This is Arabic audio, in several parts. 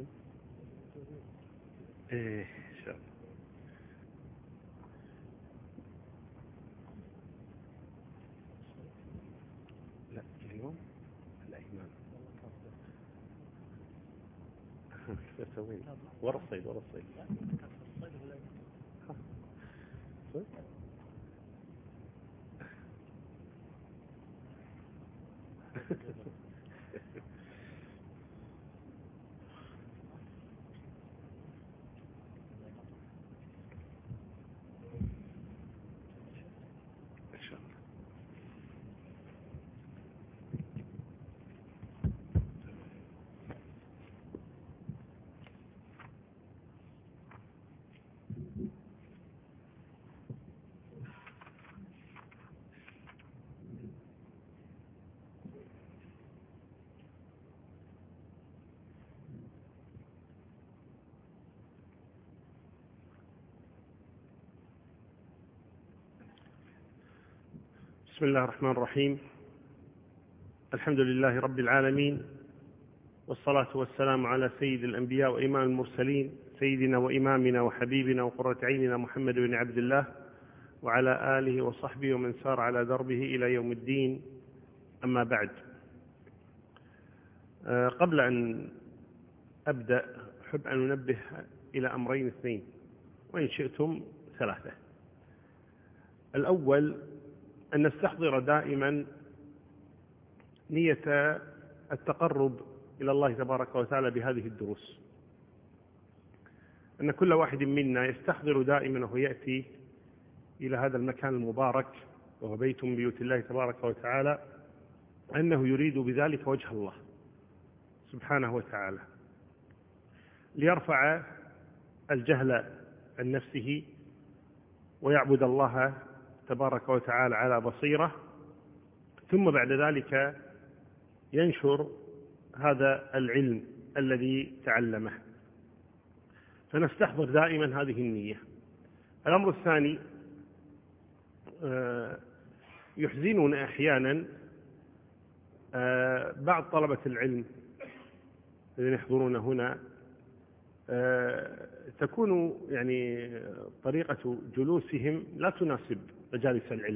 إيه إن شاء الله. لا اليوم الأيمان كيف أسوي؟ ورا الصيد إن شاء الله. بسم الله الرحمن الرحيم. الحمد لله رب العالمين، والصلاة والسلام على سيد الأنبياء وإمام المرسلين، سيدنا وإمامنا وحبيبنا وقرة عيننا محمد بن عبد الله، وعلى آله وصحبه ومن سار على دربه إلى يوم الدين. أما بعد، قبل أن أبدأ أحب أن أنبه إلى أمرين اثنين، وإن شئتم ثلاثة. الأول أن نستحضر دائما نية التقرب إلى الله تبارك وتعالى بهذه الدروس، أن كل واحد منا يستحضر دائما وهو يأتي إلى هذا المكان المبارك وهو بيت من بيوت الله تبارك وتعالى أنه يريد بذلك وجه الله سبحانه وتعالى، ليرفع الجهل عن نفسه ويعبد الله تبارك وتعالى على بصيرة، ثم بعد ذلك ينشر هذا العلم الذي تعلمه. فنستحضر دائما هذه النية. الأمر الثاني، يحزننا أحيانا بعض طلبة العلم الذين يحضرون هنا تكون يعني طريقة جلوسهم لا تناسب مجالس العلم.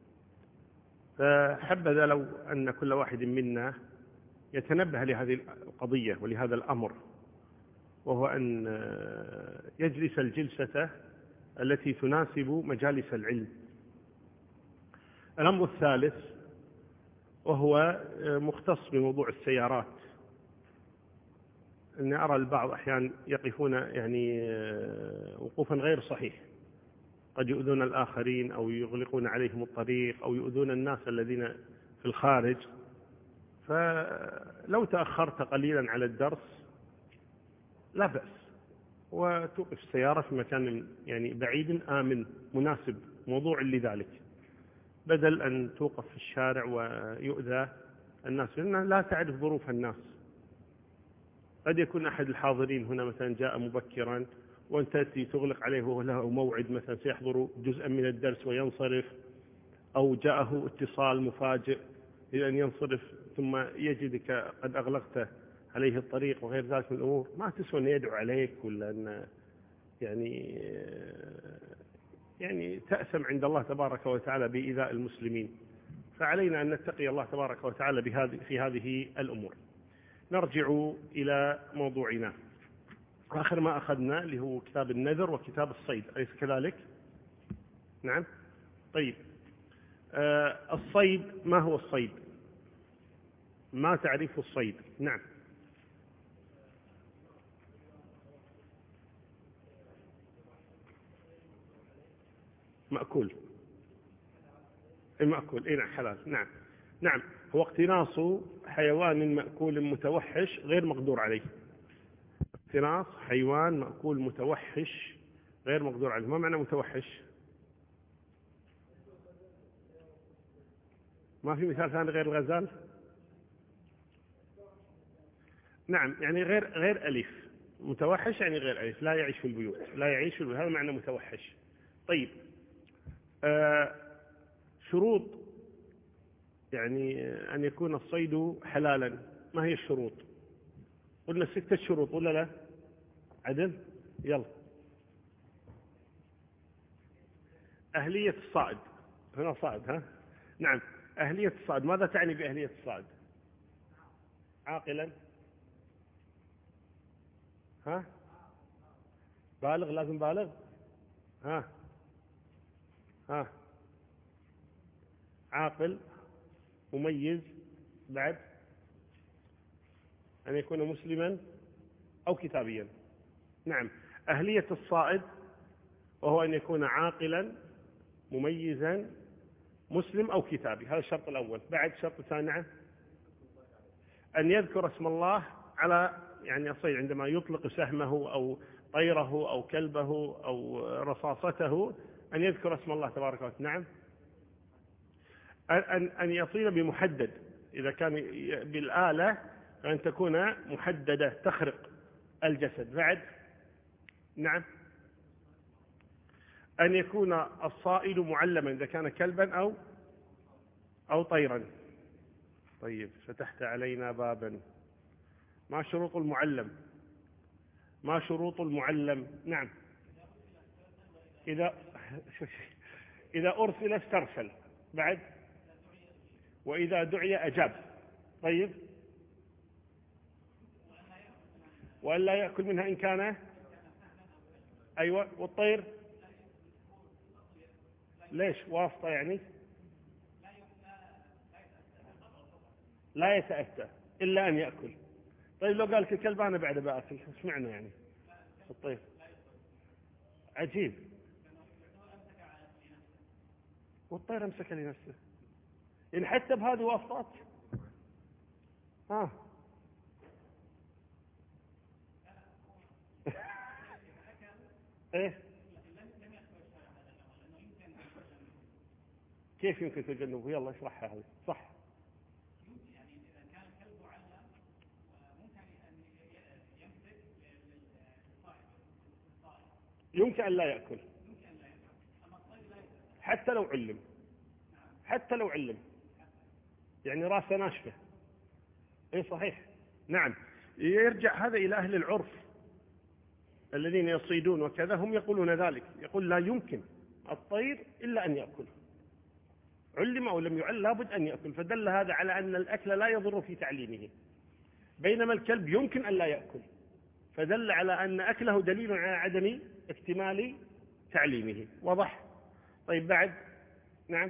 فحبذا لو أن كل واحد منا يتنبه لهذه القضية ولهذا الأمر، وهو أن يجلس الجلسة التي تناسب مجالس العلم. الأمر الثالث وهو مختص بموضوع السيارات، أن أرى البعض أحيانا يقفون يعني وقوفا غير صحيح، قد يؤذون الآخرين أو يغلقون عليهم الطريق أو يؤذون الناس الذين في الخارج. فلو تأخرت قليلا على الدرس لا بأس، وتوقف السيارة في مكان يعني بعيد آمن مناسب موضوع لذلك، بدل أن توقف في الشارع ويؤذى الناس، لأن لا تعرف ظروف الناس. قد يكون أحد الحاضرين هنا مثلا جاء مبكرا وأنت تأتي تغلق عليه وهو له موعد مثلا سيحضر جزءا من الدرس وينصرف، أو جاءه اتصال مفاجئ إلى أن ينصرف ثم يجدك قد أغلقت عليه الطريق وغير ذلك من الأمور. ما تسوى أن يدعو عليك ولا أن يعني تأثم عند الله تبارك وتعالى بإيذاء المسلمين. فعلينا أن نتقي الله تبارك وتعالى في هذه الأمور. نرجع إلى موضوعنا. آخر ما أخذنا اللي هو كتاب النذر وكتاب الصيد، أليس كذلك؟ نعم. طيب، الصيد، ما هو الصيد؟ ما تعريف الصيد؟ نعم. مأكول. المأكول نعم، حلال. نعم نعم، هو اقتناص حيوان مأكول متوحش غير مقدور عليه. اقتناص حيوان مأكول متوحش غير مقدور عليه. ما معنى متوحش؟ ما في مثال ثاني غير الغزال؟ نعم، يعني غير أليف. متوحش يعني غير أليف، لا يعيش في البيوت، لا يعيش في البيوت، هذا معنى متوحش. طيب، شروط يعني أن يكون الصيد حلالا، ما هي الشروط؟ قلنا 6 شروط ولا لا؟ عدل؟ يلا. أهلية الصائد، هنا صائد ها؟ نعم. أهلية الصائد، ماذا تعني بأهلية الصائد؟ عاقلا؟ ها؟ بالغ، لازم بالغ؟ ها؟ ها؟ عاقل، مميز، بعد أن يكون مسلما أو كتابيا. نعم. أهلية الصائد وهو أن يكون عاقلا مميزا مسلم أو كتابي، هذا الشرط الأول. بعد شرط ثاني أن يذكر اسم الله على يعني الصيد، عندما يطلق سهمه أو طيره أو كلبه أو رصاصته أن يذكر اسم الله تبارك وتعالى. نعم. أن يصيد بمحدد، إذا كان بالآلة أن تكون محددة تخرق الجسد. بعد نعم. أن يكون الصائد معلما إذا كان كلبا أو طيرا. طيب، فتحت علينا بابا. ما شروط المعلم؟ ما شروط المعلم؟ نعم. إذا أرسل استرسل. بعد وإذا دعي أجاب. طيب، وأن لا يأكل منها إن كان. أيوة. والطير ليش واسطة يعني؟ لا يتأتى إلا أن يأكل. طيب، لو قال لك الكلب أنا بعد بأكل، ايش معنى يعني؟ الطير عجيب. والطير امسك لنفسه، يعني حتى بهذه واسطات. ها ايه، كيف يمكن تجنبه؟ يلا اشرحها هذه. صح. يمكن أن لا يأكل حتى لو علم، حتى لو علم، يعني راسه ناشفة. اي صحيح. نعم. يرجع هذا إلى أهل العرف الذين يصيدون وكذا، هم يقولون ذلك، يقول لا يمكن الطير إلا أن يأكل، علم أو لم يعلم لابد أن يأكل، فدل هذا على أن الأكل لا يضر في تعليمه، بينما الكلب يمكن أن لا يأكل، فدل على أن أكله دليل على عدم اكتمال تعليمه. واضح؟ طيب، بعد. نعم.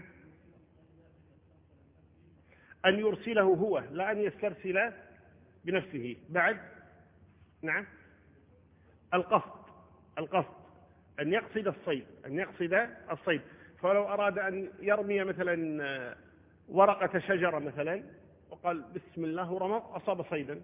أن يرسله هو، لا أن يسترسل بنفسه. بعد. نعم. القصد أن يقصد الصيد، أن يقصد الصيد. فلو أراد أن يرمي مثلا ورقة شجرة مثلا وقال بسم الله ورمى، أصاب صيدا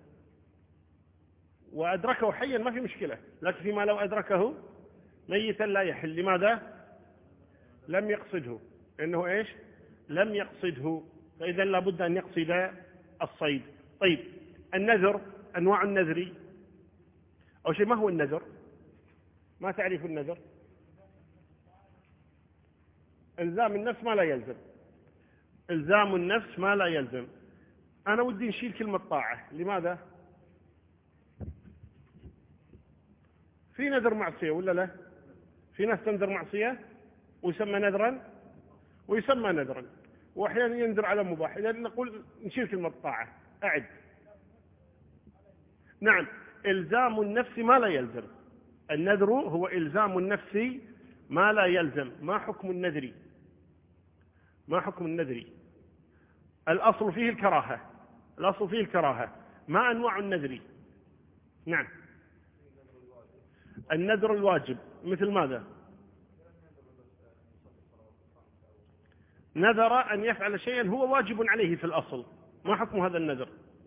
وأدركه حيا ما في مشكلة، لكن فيما لو أدركه ميتا لا يحل. لماذا؟ لم يقصده، إنه إيش؟ لم يقصده، فإذا لابد أن يقصد الصيد. طيب، النذر، أنواع النذر. أو شيء، ما هو النذر؟ ما تعرف النذر؟ إلزام النفس ما لا يلزم. إلزام النفس ما لا يلزم. أنا ودي نشيل كلمة طاعة. لماذا؟ في نذر معصية ولا لا؟ في ناس تنذر معصية ويسمى نذرا ويسمى نذرا، وأحيانا ينذر على مباح. إذا نقول نشيل كلمة طاعة. أعد. نعم. إلزام النفس ما لا يلزم. النذر هو إلزام النفس ما لا يلزم. ما حكم النذر؟ ما حكم النذر؟ الأصل فيه الكراهة. الأصل فيه الكراهة. ما أنواع النذر؟ نعم. النذر الواجب مثل ماذا؟ نذر أن يفعل شيئا هو واجب عليه في الأصل. ما حكم هذا النذر؟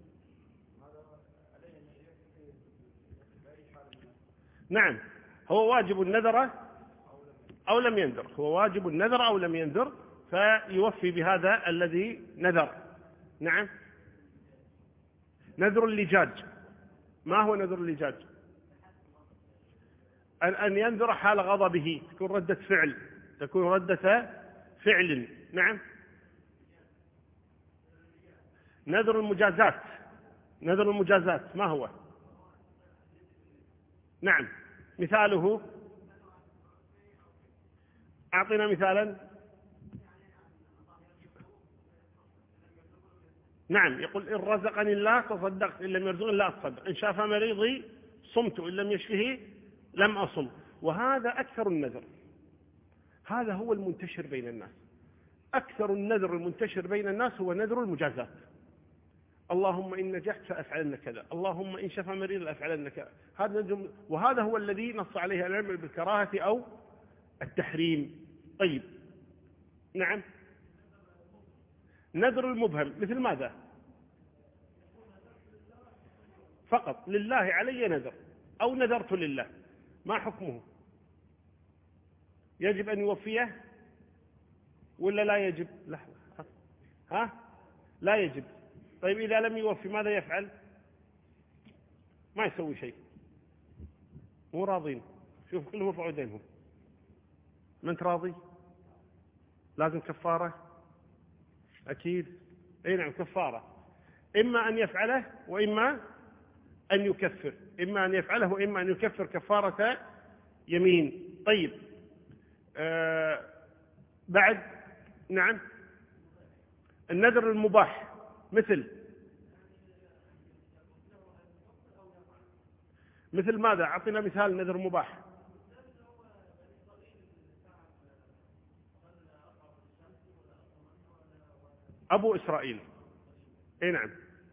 نعم. هو واجب النذر أو لم ينذر، هو واجب النذر أو لم ينذر، فيوفي بهذا الذي نذر. نعم. نذر اللجاج. ما هو نذر اللجاج؟ أن ينذر حال غضبه، تكون ردة فعل، تكون ردة فعل. نعم. نذر المجازات. نذر المجازات ما هو؟ نعم. مثاله، أعطنا مثالا. نعم، يقول إن رزقني الله تصدقت، إن لم يرزقني لا أتصدق، إن شاف مريضي صمت، إن لم يشفه لم أصم. وهذا أكثر النذر، هذا هو المنتشر بين الناس. أكثر النذر المنتشر بين الناس هو نذر المجازات. اللهم إن نجحت فأفعلن كذا، اللهم إن شفى مريض لأفعلن كذا. وهذا هو الذي نص عليه العلم بالكراهة أو التحريم. طيب، نعم. نذر المبهم مثل ماذا؟ فقط لله علي نذر، أو نذرت لله، ما حكمه؟ يجب أن يوفيه ولا لا يجب؟ ها؟ لا يجب. طيب إذا لم يوفي ماذا يفعل؟ ما يسوي شيء، مو راضين. شوف كلهم يرفعوا يدينهم. ما أنت راضي؟ لازم كفارة أكيد. أي نعم، كفارة. إما أن يفعله وإما أن يكفر، إما أن يفعله وإما أن يكفر كفارة يمين. طيب، بعد. نعم. النذر المباح مثل ماذا؟ أعطنا مثال نذر مباح. أبو إسرائيل. أي نعم.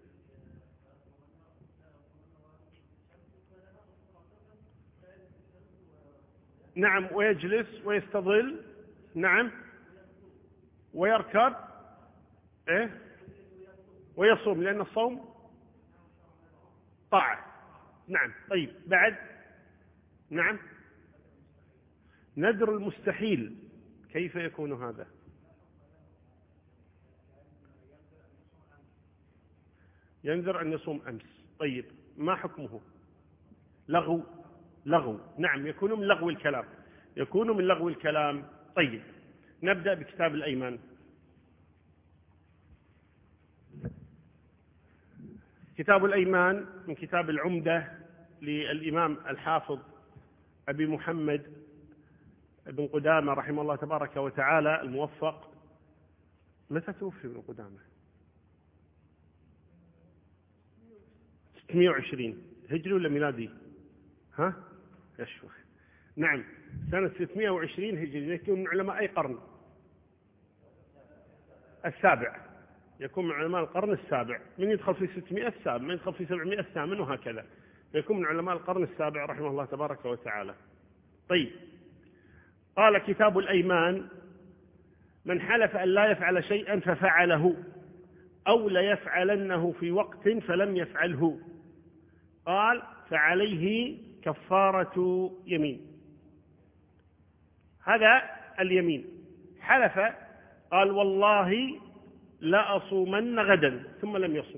نعم، ويجلس ويستظل. نعم، ويركب. إيه؟ ويصوم، لأن الصوم طاعة. نعم. طيب، بعد. نعم. نذر المستحيل كيف يكون هذا؟ ينذر أن يصوم أمس. طيب، ما حكمه؟ لغو. نعم، يكون من لغو الكلام، يكون من لغو الكلام. طيب، نبدأ بكتاب الأيمان. كتاب الأيمان من كتاب العمدة للإمام الحافظ أبي محمد بن قدامة رحمه الله تبارك وتعالى الموفق. متى توفي ابن قدامة؟ 620 هجري ولا ميلادي؟ ها؟ يشوف. نعم، سنة 620 هجري. يكون من علماء أي قرن؟ السابع. يكون من علماء القرن السابع. من يدخل في 600 السابع، من يدخل في 700 الثامن، وهكذا. يكون من علماء القرن السابع رحمه الله تبارك وتعالى. طيب، قال كتاب الأيمان: من حلف أن لا يفعل شيئا ففعله، أو ليفعلنه في وقت فلم يفعله، قال فعليه كفارة يمين. هذا اليمين. حلف، قال والله لا أصومن غدا، ثم لم يصم.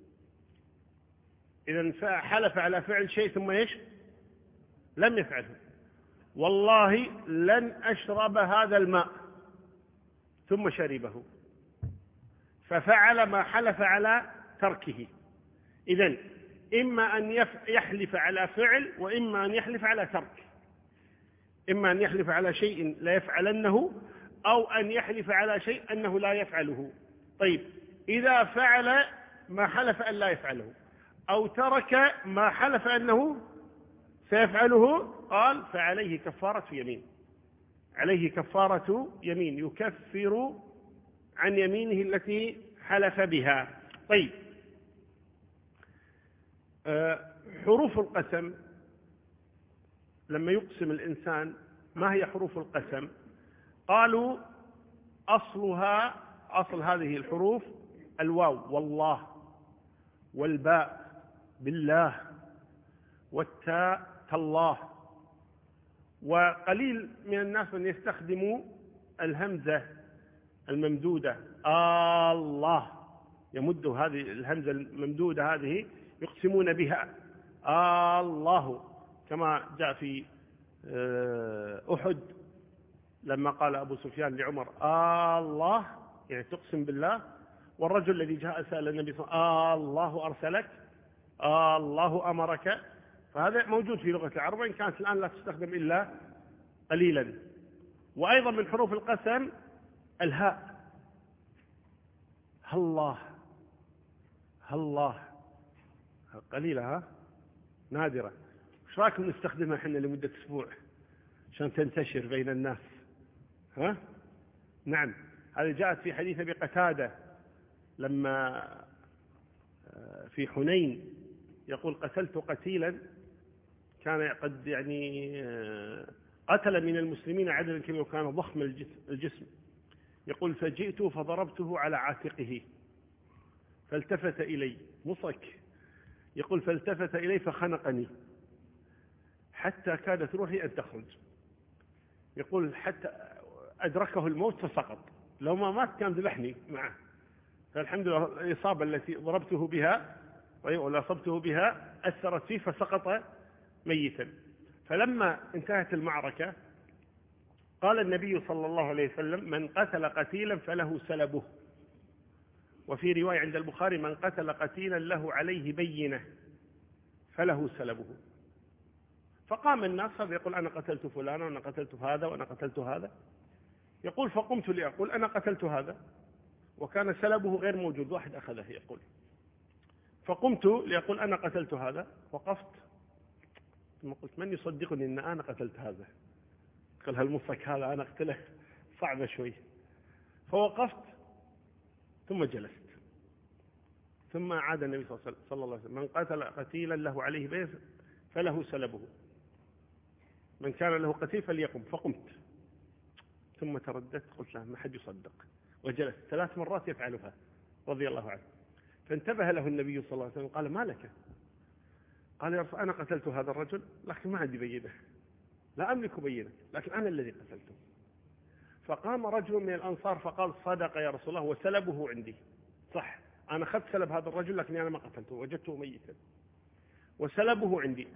إذن حلف على فعل شيء ثم إيش؟ لم يفعله. والله لن أشرب هذا الماء، ثم شربه، ففعل ما حلف على تركه. إذن إما أن يحلف على فعل، وإما أن يحلف على ترك. إما أن يحلف على شيء لا يفعلنه، أو أن يحلف على شيء أنه لا يفعله. طيب، إذا فعل ما حلف أن لا يفعله، أو ترك ما حلف أنه سيفعله، قال فعليه كفارة يمين. عليه كفارة يمين، يكفر عن يمينه التي حلف بها. طيب، حروف القسم لما يقسم الإنسان، ما هي حروف القسم؟ قالوا أصل هذه الحروف الواو والله، والباء بالله، والتاء تالله. وقليل من الناس من يستخدموا الهمزة الممدودة الله، يمد هذه الهمزة الممدودة، هذه يقسمون بها الله، كما جاء في أحد لما قال أبو سفيان لعمر الله، يعني تقسم بالله. والرجل الذي جاء سأل النبي صلى الله عليه وسلم الله أرسلك، الله أمرك، فهذا موجود في لغة العرب، وإن كانت الآن لا تستخدم إلا قليلا. وأيضا من حروف القسم الهاء، هالله، هالله قليلة، نادرة. ايش رايكم نستخدمها احنا لمدة أسبوع عشان تنتشر بين الناس؟ نعم، هذه جاءت في حديث أبي قتادة لما في حنين يقول: قتلت قتيلا كان قد قتل من المسلمين عددا كبيرا وكان ضخم الجسم، يقول: فجئت فضربته على عاتقه فالتفت إلي، مصك، يقول: فالتفت إلي فخنقني حتى كادت روحي أن تخرج، يقول: حتى أدركه الموت فسقط، لو ما مات كان ذبحني معه. فالحمد لله الإصابة التي ضربته بها ولا أصبته بها أثرت فيه فسقط ميتا. فلما انتهت المعركة قال النبي صلى الله عليه وسلم: من قتل قتيلا فله سلبه. وفي رواية عند البخاري: من قتل قتيلا له عليه بينة فله سلبه. فقام الناس، هذا يقول: أنا قتلت فلانا وأنا قتلت هذا وأنا قتلت هذا، يقول: فقمت لأقول أنا قتلت هذا وكان سلبه غير موجود، واحد أخذه، يقول: فقمت لأقول أنا قتلت هذا، وقفت ثم قلت: من يصدقني أن أنا قتلت هذا؟ قال: هالمصك هذا أنا أقتله صعبة شوي. فوقفت ثم جلست، ثم عاد النبي صلى الله عليه وسلم: من قتل قتيلا له عليه بيت فله سلبه، من كان له قتيل فليقم. فقمت ثم ترددت، قلت له: ما حد يصدق، وجلست 3 مرات يفعلها رضي الله عنه. فانتبه له النبي صلى الله عليه وسلم قال: ما لك؟ قال: يا رسول، أنا قتلت هذا الرجل لكن ما عندي بينة، لا أملك بينة، لكن أنا الذي قتلته. فقام رجل من الأنصار فقال: صدق يا رسول الله، وسلبه عندي، صح، أنا أخذت سلب هذا الرجل لكن أنا ما قتلته، وجدته ميتا وسلبه عندي،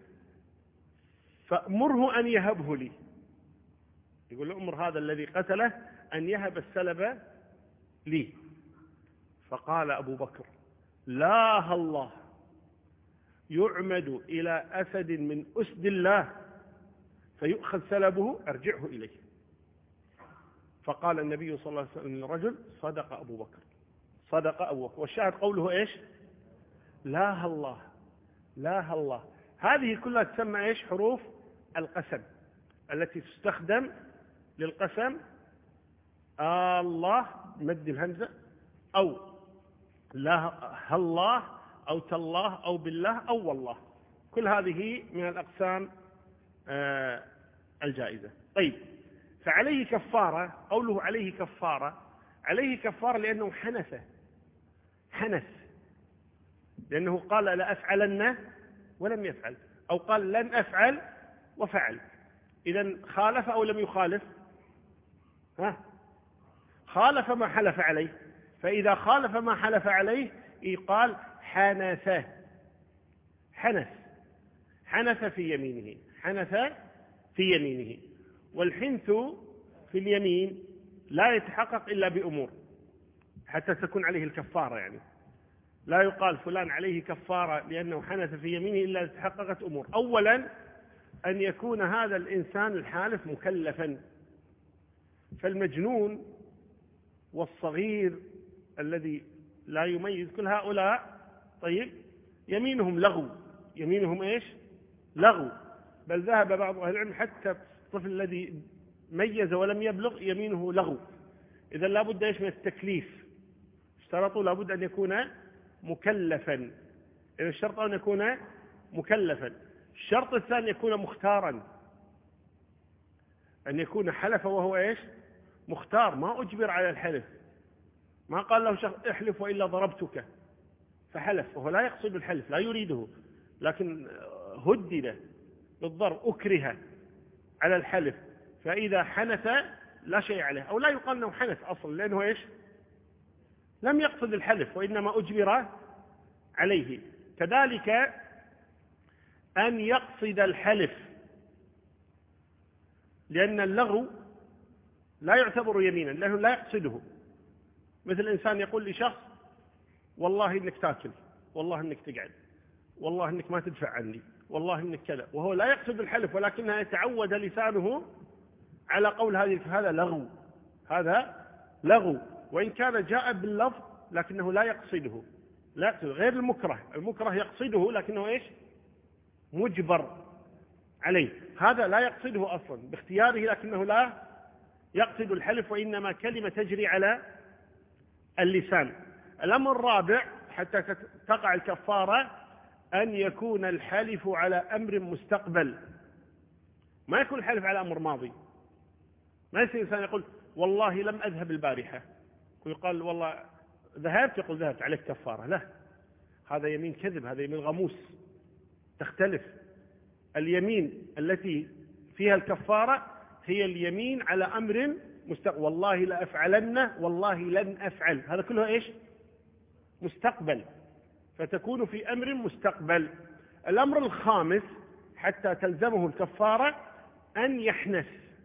فأمره أن يهبه لي. يقول له: أمر هذا الذي قتله أن يهب السلب لي. فقال أبو بكر: لا الله، يعمد إلى أسد من أسد الله فيؤخذ سلبه، أرجعه إليه. فقال النبي صلى الله عليه وسلم للرجل: صدق أبو بكر، صدق أبو بكر. والشاهد قوله إيش؟ لا الله، لا الله. هذه كلها تسمى إيش؟ حروف القسم التي تستخدم للقسم. الله مد الهمزة، أو لا الله، أو تالله، أو بالله، أو والله، كل هذه من الأقسام الجائزة. طيب، فعليه كفارة. قوله عليه كفارة، عليه كفارة لأنه حنث، لأنه قال لا أفعلن ولم يفعل، أو قال لن أفعل وفعل. إذن خالف أو لم يخالف؟ خالف ما حلف عليه. فإذا خالف ما حلف عليه يقال حنث في يمينه، حنث في يمينه. والحنث في اليمين لا يتحقق إلا بأمور حتى تكون عليه الكفارة. يعني لا يقال فلان عليه كفارة لأنه حنث في يمينه إلا تحققت أمور. أولا أن يكون هذا الإنسان الحالف مكلفا، فالمجنون والصغير الذي لا يميز، كل هؤلاء طيب يمينهم لغو، يمينهم إيش؟ لغو. بل ذهب بعض أهل العلم حتى الطفل الذي ميز ولم يبلغ يمينه لغو. إذا لابد إيش؟ من التكليف. اشترطوا لابد أن يكون مكلفا. إذا الشرط أن يكون مكلفا. الشرط الثاني يكون مختارا، أن يكون حلف وهو إيش؟ مختار، ما أجبر على الحلف. ما قال له شخص احلف وإلا ضربتك فحلف وهو لا يقصد الحلف، لا يريده، لكن هدد بالضرب، أكره على الحلف، فإذا حنث لا شيء عليه. أو لا يقال أنه حنث أصلا، لأنه إيش؟ لم يقصد الحلف وإنما أجبر عليه. كذلك أن يقصد الحلف، لأن اللغو لا يعتبر يمينا لأنه لا يقصده. مثل الإنسان يقول لشخص: والله إنك تاكل، والله إنك تقعد، والله إنك ما تدفع عني، والله إنك كذا، وهو لا يقصد الحلف ولكنها يتعود لسانه على قول هذا لغو، هذا لغو، وإن كان جاء باللفظ لكنه لا يقصده، لا يقصد غير المكره يقصده لكنه إيش؟ مجبر عليه. هذا لا يقصده أصلا باختياره لكنه لا يقصد الحلف، وإنما كلمة تجري على اللسان. الأمر الرابع حتى تقع الكفارة أن يكون الحلف على أمر مستقبل، ما يكون الحلف على أمر ماضي. ما يصير إنسان يقول والله لم أذهب البارحة ويقال والله ذهبت، يقول ذهبت عليك كفارة. لا، هذا يمين كذب، هذا يمين غموس، تختلف. اليمين التي فيها الكفارة هي اليمين على أمر مستقبل، والله لأفعلن، والله لن أفعل، هذا كله إيش؟ مستقبل، فتكون في أمر مستقبل. الأمر الخامس حتى تلزمه الكفارة أن يحنث.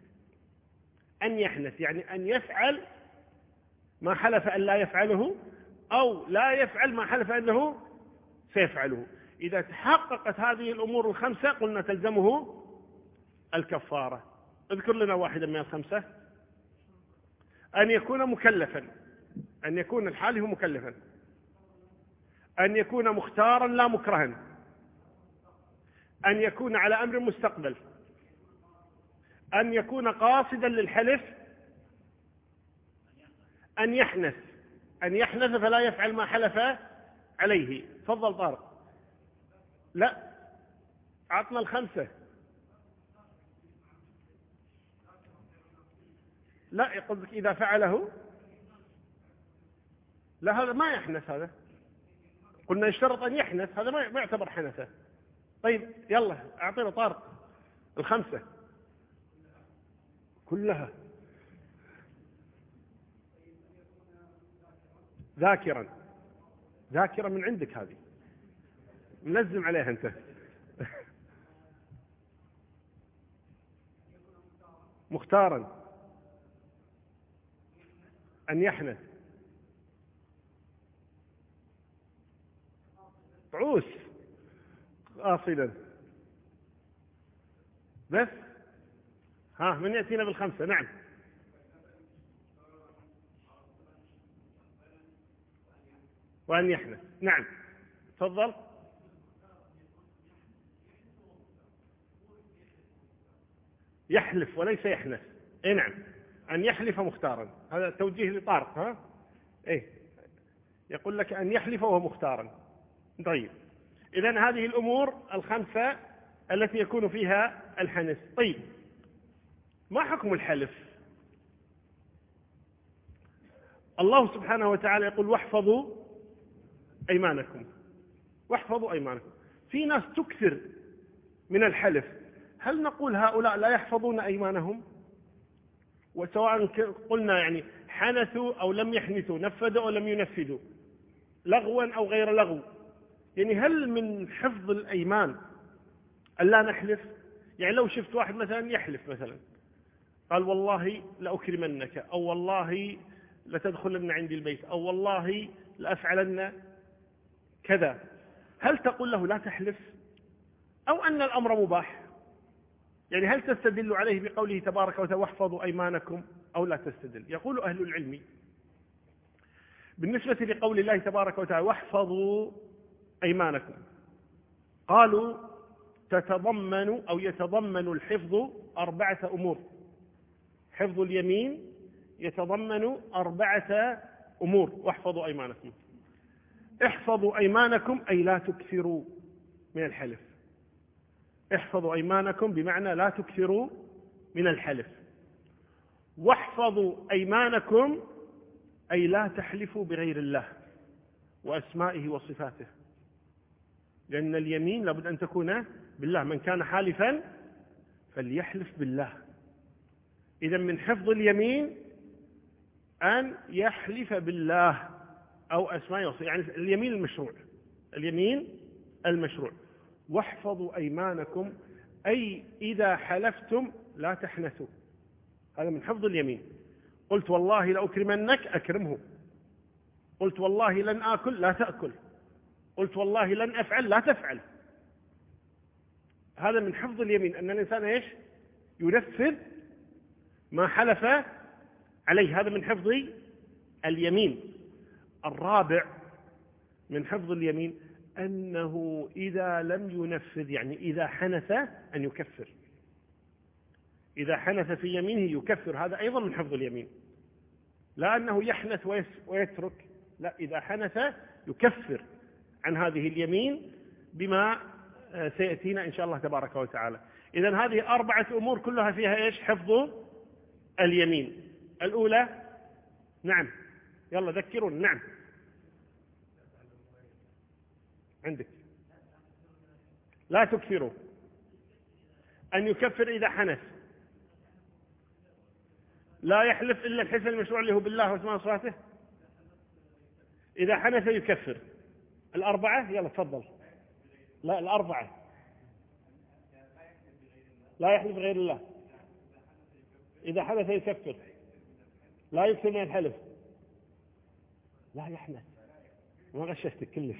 يعني أن يفعل ما حلف أن لا يفعله، أو لا يفعل ما حلف أنه سيفعله. إذا تحققت هذه الأمور الخمسة قلنا تلزمه الكفارة. اذكر لنا واحدا من الخمسة. أن يكون مكلفا، أن يكون الحالف مكلفا، أن يكون مختارا لا مكرها، أن يكون على أمر مستقبل، أن يكون قاصدا للحلف، أن يحنث فلا يفعل ما حلف عليه. تفضل طارق. لا، عطنا الخمسة. لا، يقصدك إذا فعله. لا، هذا ما يحنث، هذا قلنا يشترط أن يحنث، هذا ما يعتبر حنثة. طيب يلا أعطينا طارق الخمسة كلها. ذاكرا من عندك، هذه ملزم عليها أنت. مختارا، أن يحنث، عوس، قاصدا. بس من يأتينا بالخمسة؟ نعم. وأن يحنث، نعم. تفضل. يحلف وليس يحنث. اي نعم، أن يحلف مختارا، هذا توجيه لطارق. يقول لك أن يحلف وهو مختارا. طيب، إذن هذه الأمور الخمسة التي يكون فيها الحنث. طيب، ما حكم الحلف؟ الله سبحانه وتعالى يقول واحفظوا أيمانكم. في ناس تكثر من الحلف، هل نقول هؤلاء لا يحفظون أيمانهم؟ وسواء قلنا يعني حنثوا أو لم يحنثوا، نفذوا أو لم ينفذوا، لغوا أو غير لغو، يعني هل من حفظ الأيمان ألا نحلف؟ يعني لو شفت واحد مثلا يحلف مثلا قال والله لأكرمنك، أو والله لتدخلن عندي البيت، أو والله لأفعلن كذا، هل تقول له لا تحلف، أو أن الأمر مباح؟ يعني هل تستدل عليه بقوله تبارك وتعالى واحفظوا أيمانكم أو لا تستدل؟ يقول أهل العلم بالنسبة لقول الله تبارك وتعالى واحفظوا أيمانكم، قالوا تتضمن أو يتضمن الحفظ 4 أمور. حفظ اليمين يتضمن 4 أمور. واحفظوا أيمانكم، احفظوا أيمانكم أي لا تكثروا من الحلف. احفظوا أيمانكم بمعنى لا تكثروا من الحلف. واحفظوا أيمانكم أي لا تحلفوا بغير الله وأسمائه وصفاته، لأن اليمين لابد أن تكون بالله، من كان حالفا فليحلف بالله. إذن من حفظ اليمين أن يحلف بالله أو أسمائه وصفاته، يعني اليمين المشروع. واحفظوا أيمانكم أي إذا حلفتم لا تحنثوا، هذا من حفظ اليمين. قلت والله لأكرمنك، أكرمه. قلت والله لن آكل، لا تأكل. قلت والله لن أفعل، لا تفعل. هذا من حفظ اليمين، أن الإنسان إيش؟ ينفذ ما حلف عليه، هذا من حفظ اليمين. الرابع من حفظ اليمين أنه إذا لم ينفذ، يعني إذا حنث أن يكفر، إذا حنث في يمينه يكفر، هذا أيضا من حفظ اليمين، لا أنه يحنث ويترك، لا، إذا حنث يكفر عن هذه اليمين بما سيأتينا إن شاء الله تبارك وتعالى. إذن هذه 4 أمور كلها فيها إيش؟ حفظ اليمين. الأولى، نعم، يلا ذكرون. نعم، عندك لا تكفروا، أن يكفر إذا حنث، لا يحلف إلا الحلف المشروع اللي هو بالله واسماء وصفاته، إذا حنث يكفر. 4، يلا تفضل. لا، 4، لا يحلف غير الله، إذا حنث يكفر، لا يكثر من الحلف، لا يحنث، ما غششتك كلش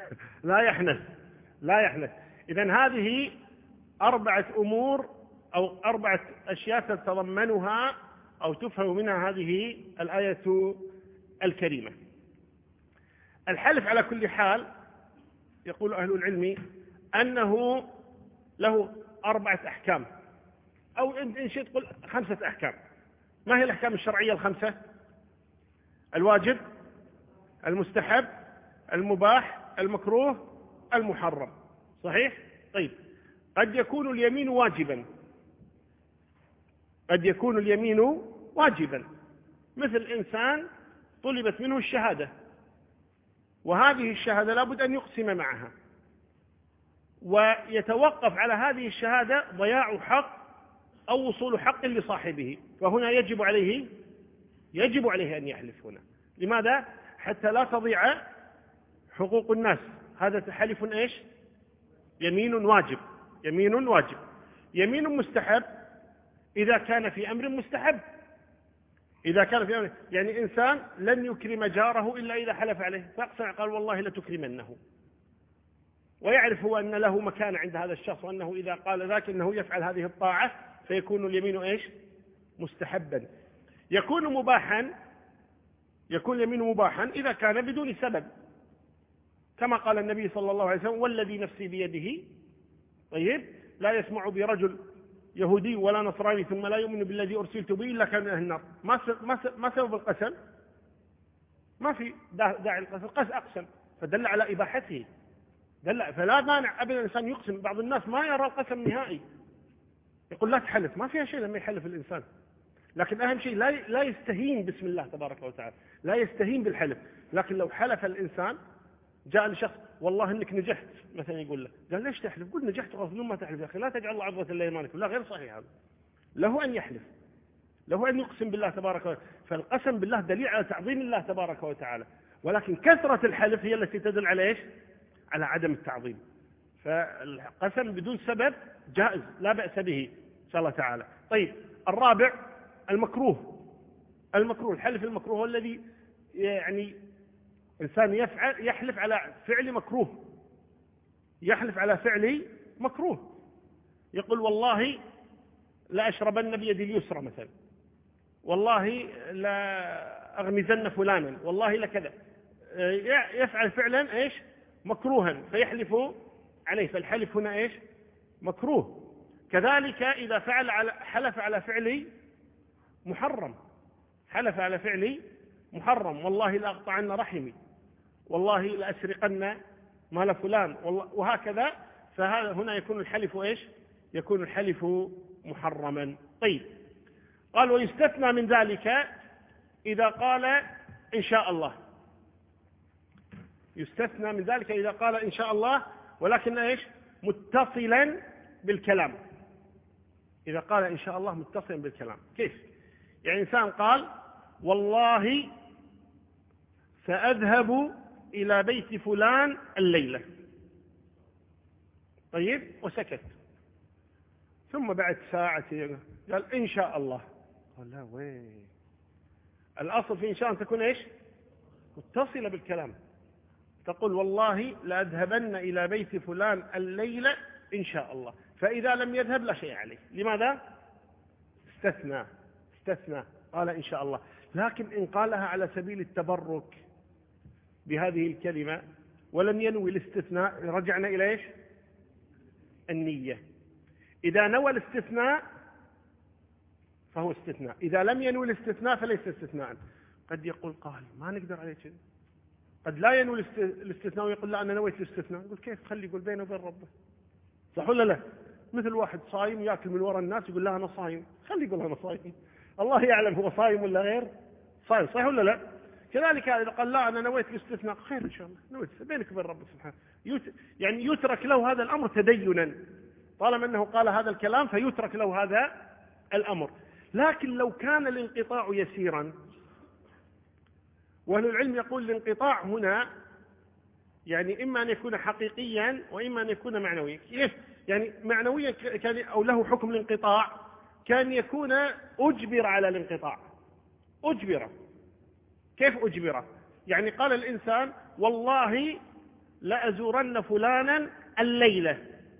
لا يحنث. إذن هذه 4 أمور أو 4 أشياء تتضمنها أو تفهم منها هذه الآية الكريمة. الحلف على كل حال يقول أهل العلم أنه له 4 أحكام، أو إن شئت تقول 5 أحكام. ما هي الأحكام الشرعية ال5؟ الواجب، المستحب، المباح، المكروه، المحرم، صحيح؟ طيب، قد يكون اليمين واجبا، قد يكون اليمين واجبا، مثل إنسان طلبت منه الشهادة، وهذه الشهادة لابد أن يقسم معها، ويتوقف على هذه الشهادة ضياع حق أو وصول حق لصاحبه، فهنا يجب عليه أن يحلف هنا. لماذا؟ حتى لا تضيع حقوق الناس. هذا حلف إيش؟ يمين واجب. يمين مستحب إذا كان في أمر مستحب، يعني إنسان لن يكرم جاره إلا إذا حلف عليه، فأقسم قال والله لتكرمنه، ويعرف هو أن له مكان عند هذا الشخص، وأنه إذا قال ذاك أنه يفعل هذه الطاعة، فيكون اليمين إيش؟ مستحبا. يكون اليمين مباحا إذا كان بدون سبب، كما قال النبي صلى الله عليه وسلم: والذي نفسي بيده. طيب، لا يسمع برجل يهودي ولا نصراني ثم لا يؤمن بالذي أرسلت به إلا كان من أهل النار. ما سبب القسم؟ ما في داعي القسم، أقسم، فدل على إباحته، فلا مانع أبدا الإنسان يقسم. بعض الناس ما يرى القسم نهائي، يقول لا تحلف، ما فيها شيء لما يحلف الإنسان، لكن أهم شيء لا يستهين باسم الله تبارك وتعالى، لا يستهين بالحلف. لكن لو حلف الإنسان، جاء لشخص والله إنك نجحت مثلا، يقول له، قال ليش تحلف؟ قل نجحت غصب ما تحلف يا أخي، لا تجعل الله عرضة لأيمانكم. لا، غير صحيح هذا. له أن يحلف، له أن يقسم بالله تبارك وتعالى، فالقسم بالله دليل على تعظيم الله تبارك وتعالى، ولكن كثرة الحلف هي التي تدل على إيش؟ على عدم التعظيم. فالقسم بدون سبب جائز، لا بأس به إن شاء الله تعالى. طيب، الرابع المكروه. الحلف المكروه هو الذي يعني إنسان يحلف على فعل مكروه، يقول والله لا أشربن بيدي اليسرى مثلا، والله لا أغمزن فلانا، والله لكذا، يفعل فعلا إيش؟ مكروها، فيحلف عليه، فالحلف هنا إيش؟ مكروه. كذلك إذا حلف على فعل محرم، والله لأقطعن رحمي، والله لأسرقن مال فلان، وهكذا، فهذا هنا يكون الحلف إيش؟ يكون الحلف محرما. طيب، قال ويستثنى من ذلك إذا قال إن شاء الله. يستثنى من ذلك إذا قال إن شاء الله، ولكن إيش؟ متصلا بالكلام. إذا قال إن شاء الله متصلا بالكلام، كيف؟ يعني إنسان قال والله سأذهب إلى بيت فلان الليلة، طيب، وسكت، ثم بعد ساعة قال إن شاء الله، قال لا، وين الأصل في إن شاء أن تكون إيش؟ متصلة بالكلام، تقول والله لأذهبن إلى بيت فلان الليلة إن شاء الله، فإذا لم يذهب لا شيء عليه. لماذا؟ استثنى قال إن شاء الله. لكن إن قالها على سبيل التبرك بهذه الكلمة ولم ينوي الاستثناء، رجعنا إلى إيش؟ النية. إذا نوى الاستثناء فهو استثناء، إذا لم ينوي الاستثناء فليس استثناء. قد يقول قائل ما نقدر عليه كذا، قد لا ينوي الاستثناء ويقول لا أنا نويت الاستثناء. يقول كيف؟ خلي يقول بينه وبين ربه، صح ولا لا؟ مثل واحد صايم يأكل من وراء الناس يقول لا أنا صايم، خلي يقول أنا صايم، الله يعلم هو صايم ولا غير صايم، صح ولا لا؟ كذلك إذا قال لا أنا نويت الاستثناء، خير إن شاء الله، نويت بينك وبين رب سبحانه. يعني يترك له هذا الأمر تدينا، طالما أنه قال هذا الكلام فيترك له هذا الأمر. لكن لو كان الانقطاع يسيرا، وأهل العلم يقول الانقطاع هنا يعني إما أن يكون حقيقيا وإما أن يكون معنويا. كيف؟ يعني معنويا كان أو له حكم الانقطاع، كان يكون أجبر على الانقطاع. أجبر. كيف أجبر؟ يعني قال الإنسان والله لأزورن فلانا الليلة،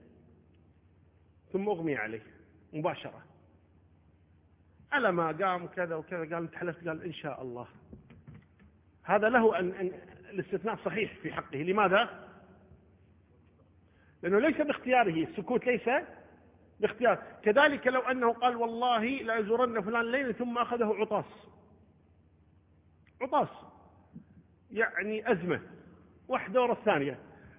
ثم أغمي عليه مباشرة، على ما قام كذا وكذا، قال انت حلفت، قال إن شاء الله. هذا له أن الاستثناء صحيح في حقه. لماذا؟ لأنه ليس باختياره، السكوت ليس باختيار. كذلك لو أنه قال والله لأزورن فلان الليلة ثم أخذه عطاس يعني أزمة واحدة ورا الثانية،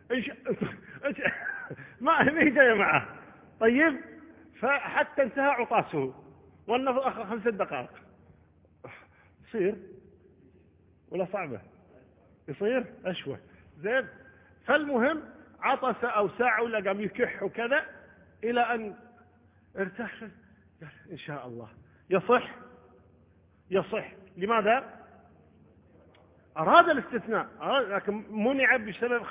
ما هي جاية معه، طيب، فحتى انتهى عطاسه والنفض أخذ 5 دقائق. يصير ولا صعبة؟ يصير أشوى زين. فالمهم عطس أو ساعة ولا قام يكح وكذا إلى أن ارتاح، قال إن شاء الله. يصح. لماذا؟ أراد الاستثناء، لكن منع بسبب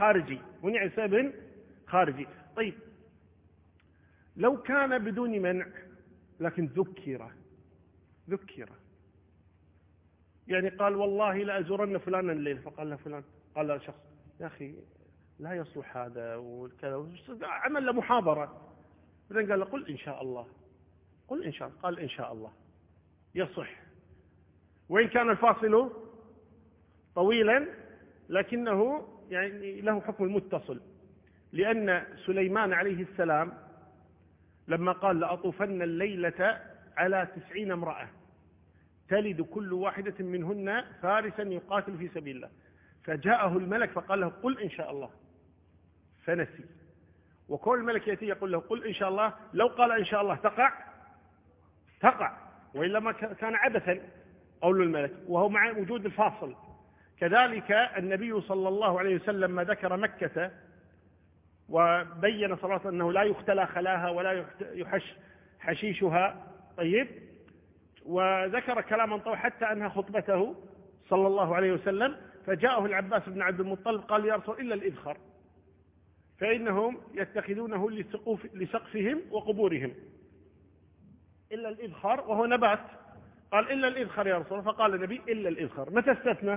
خارجي. طيب لو كان بدون منع لكن ذكر، يعني قال والله لأزورن فلانا الليل، فقال له فلان، قال له شخص يا أخي لا يصلح هذا وكذا، عمل له محاضرة، بعدين قال له قل إن شاء الله، قال إن شاء الله، يصح. وإن كان الفاصل طويلا لكنه يعني له حكم المتصل، لأن سليمان عليه السلام لما قال لأطوفن الليلة على 90 امرأة تلد كل واحدة منهن فارسا يقاتل في سبيل الله، فجاءه الملك فقال له قل إن شاء الله، فنسي. وكل الملك يأتي يقول له قل إن شاء الله، لو قال إن شاء الله تقع، وإلا ما كان عبثا قول الملك، وهو مع وجود الفاصل. كذلك النبي صلى الله عليه وسلم ما ذكر مكة وبين صلاة أنه لا يختلى خلاها ولا يحش حشيشها، طيب، وذكر كلاما طويلا حتى أنهى خطبته صلى الله عليه وسلم، فجاءه العباس بن عبد المطلب قال يا رسول إلا الإذخر فإنهم يتخذونه لسقفهم وقبورهم، إلا الإذخر وهو نبات، قال إلا الإذخر يا رسول الله، فقال النبي إلا الإذخر. متى استثنى؟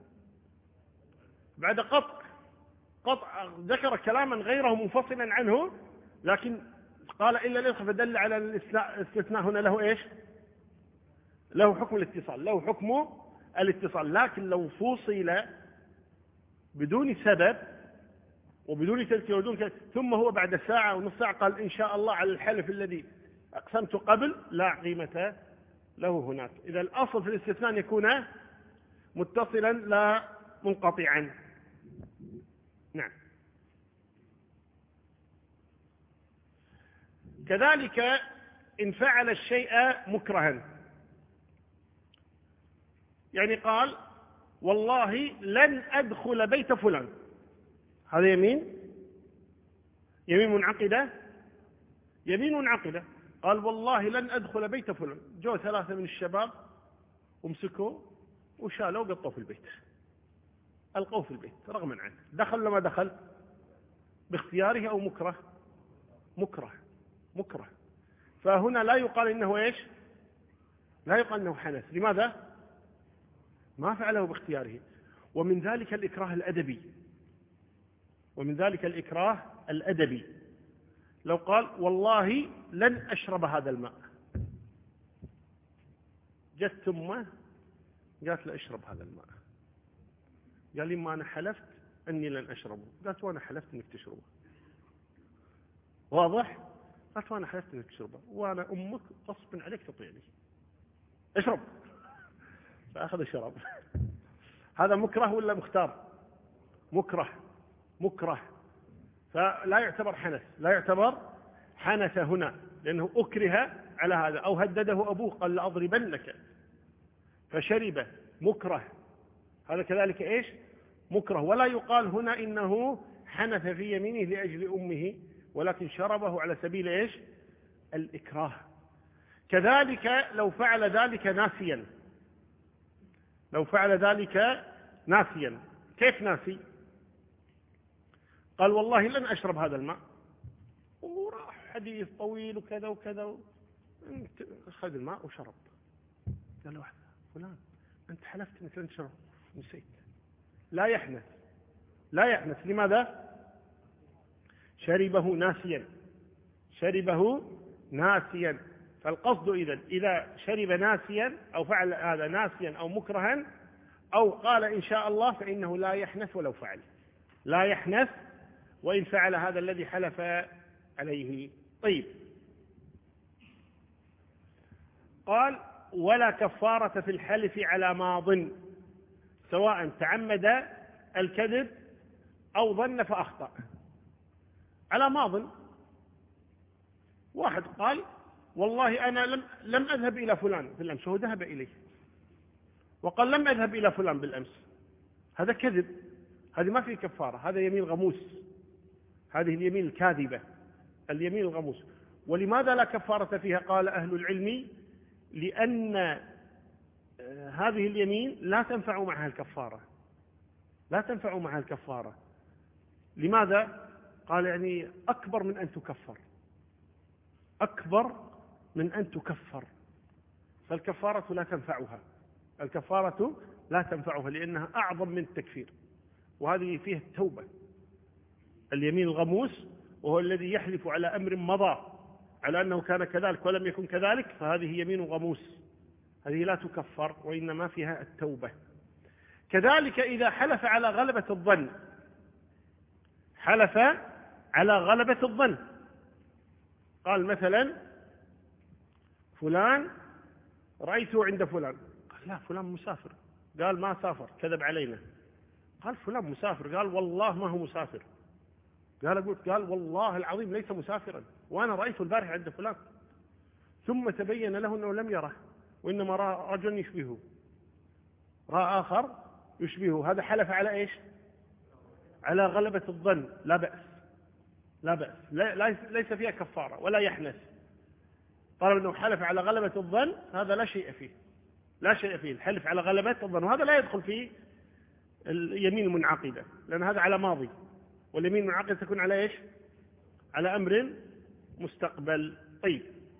بعد قطع ذكر كلاما غيره منفصلا عنه، لكن قال إلا الإذخر، فدل على الاستثناء هنا له إيش؟ له حكم الاتصال. لكن لو فصل بدون سبب وبدون تذكير ودون ثم هو بعد ساعة ونص ساعة قال إن شاء الله على الحلف الذي أقسمت قبل، لا قيمة له هناك. إذا الأصل في الاستثناء أن يكون متصلا لا منقطعا. نعم. كذلك إن فعل الشيء مكرها، يعني قال والله لن أدخل بيت فلان، هذا يمين منعقدة، قال والله لن أدخل بيت فلان، جو 3 من الشباب ومسكوا وشالوا وقطوا في البيت، ألقوه في البيت رغما عنه، دخل ولا ما دخل؟ باختياره أو مكره. فهنا لا يقال إنه إيش؟ لا يقال إنه حنث. لماذا؟ ما فعله باختياره. ومن ذلك الإكراه الأدبي، لو قال والله لن أشرب هذا الماء، جت أمه قالت له اشرب هذا الماء، قال لي ما أنا حلفت أني لن أشربه، قالت وأنا حلفت أنك تشربه. واضح؟ قالت وأنا حلفت أنك تشربه، وأنا أمك غصب عليك تطيعني، اشرب. فأخذ الشراب. هذا مكره ولا مختار؟ مكره، مكره، فلا يعتبر حنث، لا يعتبر حنث هنا، لأنه أكره على هذا، أو هدده أبوه قال لأضربنك فشرب، مكره، هذا كذلك إيش؟ مكره. ولا يقال هنا إنه حنث في يمينه لأجل أمه، ولكن شربه على سبيل إيش؟ الإكراه. كذلك لو فعل ذلك ناسيا، لو فعل ذلك ناسيا، كيف ناسي؟ قال والله لن أشرب هذا الماء، وراح حديث طويل وكذا وكذا، أخذ الماء وشرب. قال له واحد فلان أنت حلفت أنك لن تشرب، نسيت. لا يحنث، لا يحنث. لماذا؟ شربه ناسيا، شربه ناسيا. فالقصد إذا شرب ناسيا أو فعل هذا ناسيا أو مكرها أو قال إن شاء الله فإنه لا يحنث ولو فعل، لا يحنث وإن فعل هذا الذي حلف عليه. طيب، قال ولا كفارة في الحلف على ماض، سواء تعمد الكذب أو ظن فأخطأ. على ماض، واحد قال والله أنا لم أذهب إلى فلان بالأمس، وهو ذهب إليه، وقال لم أذهب إلى فلان بالأمس، هذا كذب، هذه ما فيه كفارة، هذا يمين غموس، هذه اليمين الكاذبة، اليمين الغموس. ولماذا لا كفارة فيها؟ قال أهل العلم لأن هذه اليمين لا تنفع معها الكفارة، لا تنفع معها الكفارة. لماذا؟ قال يعني أكبر من أن تكفر، أكبر من أن تكفر، فالكفارة لا تنفعها، الكفارة لا تنفعها لأنها أعظم من التكفير، وهذه فيها التوبة. اليمين الغموس وهو الذي يحلف على أمر مضى على أنه كان كذلك ولم يكن كذلك، فهذه يمين غموس، هذه لا تكفر وإنما فيها التوبة. كذلك إذا حلف على غلبة الظن، حلف على غلبة الظن، قال مثلا فلان رأيته عند فلان، قال لا فلان مسافر، قال ما سافر، كذب علينا. قال فلان مسافر، قال والله ما هو مسافر، قال والله العظيم ليس مسافرا، وأنا رأيته البارحة عند فلان. ثم تبين له أنه لم يره، وإنما رأى رجل يشبهه، رأى آخر يشبهه. هذا حلف على إيش؟ على غلبة الظن، لا بأس، لا بأس، ليس فيها كفارة ولا يحنث. طالما أنه حلف على غلبة الظن هذا لا شيء فيه، لا شيء فيه الحلف على غلبة الظن، وهذا لا يدخل في اليمين المنعقدة، لأن هذا على ماضي، واليمين المنعقدة تكون على إيش؟ على أمر مستقبل. طيب،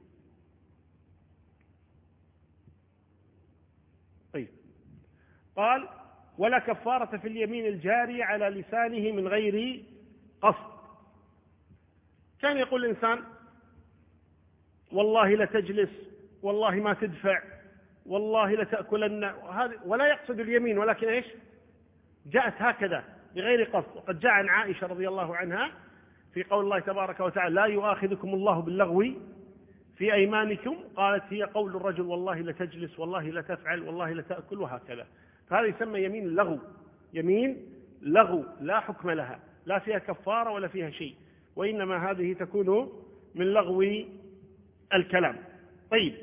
قال ولا كفارة في اليمين الجاري على لسانه من غير قصد. كان يقول الإنسان والله لتجلس، والله ما تدفع، والله لتأكلن، ولا يقصد اليمين، ولكن إيش؟ جاءت هكذا بغير قصد. وقد جاء عن عائشة رضي الله عنها في قول الله تبارك وتعالى لا يؤاخذكم الله باللغو في أيمانكم، قالت هي قول الرجل والله لتجلس، والله لتفعل، والله لتأكل، وهكذا. فهذا يسمى يمين اللغو، يمين لغو لا حكم لها، لا فيها كفارة ولا فيها شيء، وإنما هذه تكون من لغو الكلام. طيب،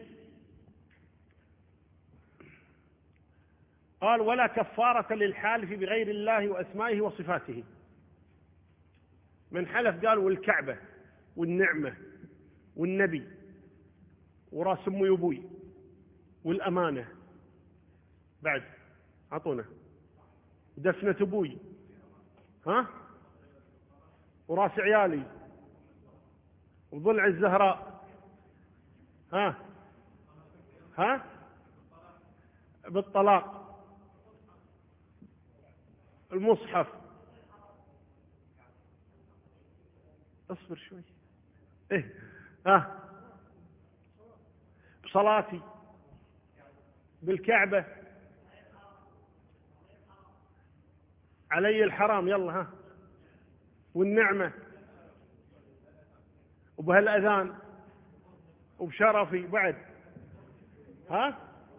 قال ولا كفارة للحالف بغير الله وأسمائه وصفاته. من حلف قال والكعبة والنعمة والنبي وراس أمي وأبوي والأمانة، بعد أعطونا دفنة أبوي، وراس عيالي وضلع الزهراء، بالطلاق، المصحف. اصبر شوي، إيه؟ ها، بصلاتي، بالكعبة، علي الحرام، يلا ها، والنعمة، وبهالأذان، وبشرفي بعد، ها،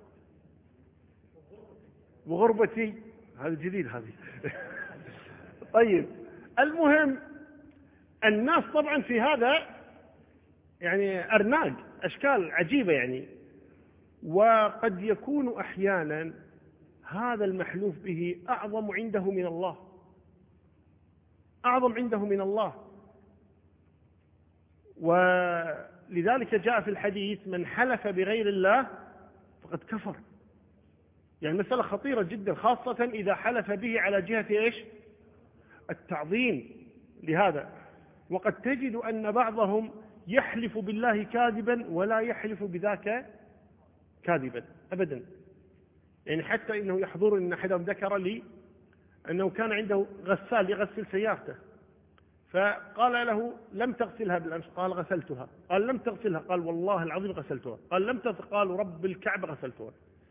وغربتي، هذا جديد هذه. طيب، المهم الناس طبعا في هذا يعني أرناق، أشكال عجيبة يعني. وقد يكون أحيانا هذا المحلوف به أعظم عنده من الله، أعظم عنده من الله. ولذلك جاء في الحديث: من حلف بغير الله فقد كفر. يعني مسألة خطيرة جدا، خاصة إذا حلف به على جهة إيش؟ التعظيم لهذا. وقد تجد أن بعضهم يحلف بالله كاذبا ولا يحلف بذاك كاذبا أبدا. يعني حتى إنه يحضر أن أحدهم ذكر لي أنه كان عنده غسال يغسل سيارته، فقال له: لم تغسلها بالأمس؟ قال: غسلتها. قال: لم تغسلها؟ قال: والله العظيم غسلتها. قال: لم تغسل؟ قال: رب الكعبة غسلتها.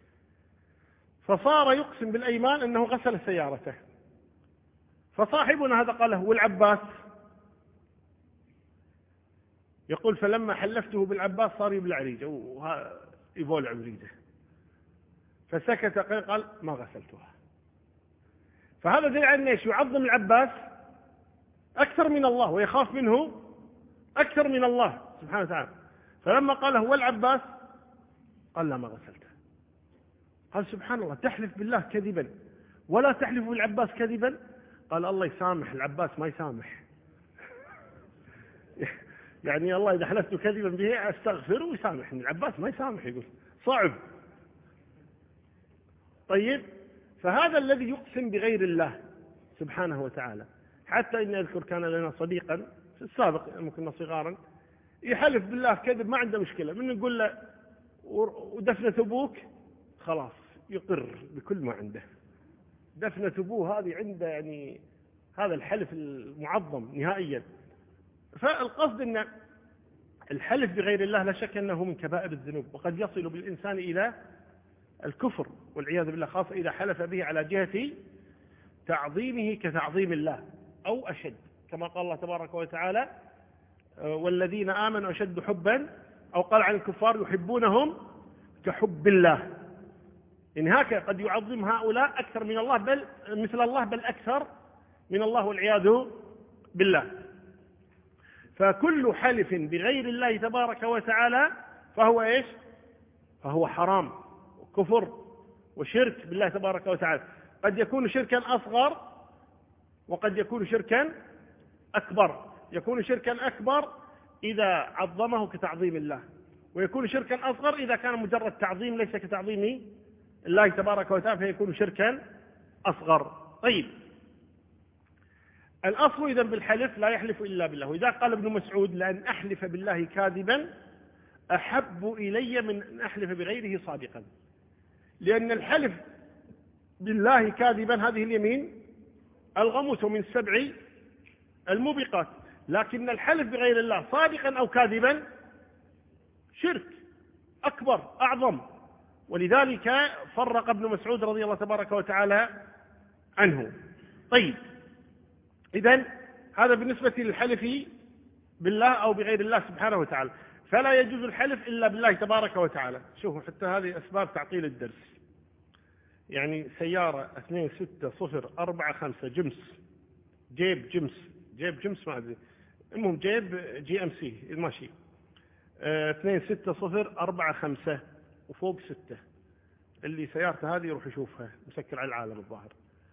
فصار يقسم بالأيمان أنه غسل سيارته. فصاحبنا هذا قال له: والعباس؟ يقول: فلما حلفته بالعباس صار يبلع ريجه، يبولع ريجه. فسكت قال: ما غسلتها. فهذا دليل على ايش؟ يعظم العباس أكثر من الله ويخاف منه أكثر من الله سبحانه وتعالى. فلما قال هو العباس قال: لا، ما غسلته. قال: سبحان الله، تحلف بالله كذبا ولا تحلف بالعباس كذبا؟ قال: الله يسامح، العباس ما يسامح. يعني الله إذا حلفت كذبا به أستغفر ويسامحني، العباس ما يسامح. يقول صعب. طيب، فهذا الذي يقسم بغير الله سبحانه وتعالى. حتى إني أذكر كان لنا صديقا في السابق لما كنا صغارا يحلف بالله كذب، ما عنده مشكلة، من نقول له ودفنة أبوك خلاص يقر بكل ما عنده. دفنة أبوه هذه عنده يعني هذا الحلف المعظم نهائيا. فالقصد أن الحلف بغير الله لا شك أنه من كبائر الذنوب، وقد يصل بالإنسان إلى الكفر والعياذ بالله، خاصة إذا حلف به على جهة تعظيمه كتعظيم الله أو أشد، كما قال الله تبارك وتعالى: والذين آمنوا أشد حبا، أو قال عن الكفار: يحبونهم كحب الله. إن هكذا قد يعظم هؤلاء أكثر من الله، بل مثل الله، بل أكثر من الله والعياذ بالله. فكل حلف بغير الله تبارك وتعالى فهو إيش؟ فهو حرام وكفر وشرك بالله تبارك وتعالى. قد يكون شركا أصغر وقد يكون شركا أكبر. يكون شركا أكبر إذا عظمه كتعظيم الله، ويكون شركا أصغر إذا كان مجرد تعظيم ليس كتعظيم الله تبارك وتعالى، فيكون شركا أصغر. طيب، الأصل إذن بالحلف لا يحلف إلا بالله. وإذا قال ابن مسعود: لأن أحلف بالله كاذبا أحب إلي من أن أحلف بغيره صادقا. لأن الحلف بالله كاذبا هذه اليمين الغموس من 7 الموبقات، لكن الحلف بغير الله صادقا أو كاذبا شرك أكبر أعظم. ولذلك فرق ابن مسعود رضي الله تبارك وتعالى عنه. طيب، إذن هذا بالنسبة للحلف بالله أو بغير الله سبحانه وتعالى. فلا يجوز الحلف إلا بالله تبارك وتعالى. شوفوا، حتى هذه أسباب تعطيل الدرس. يعني سيارة 26045 جمس، جيب جمس ما أدري، المهم جيب GMC الماشي 26045 وفوق 6. اللي سيارته هذه يروح يشوفها مسكر على العالم الظاهر.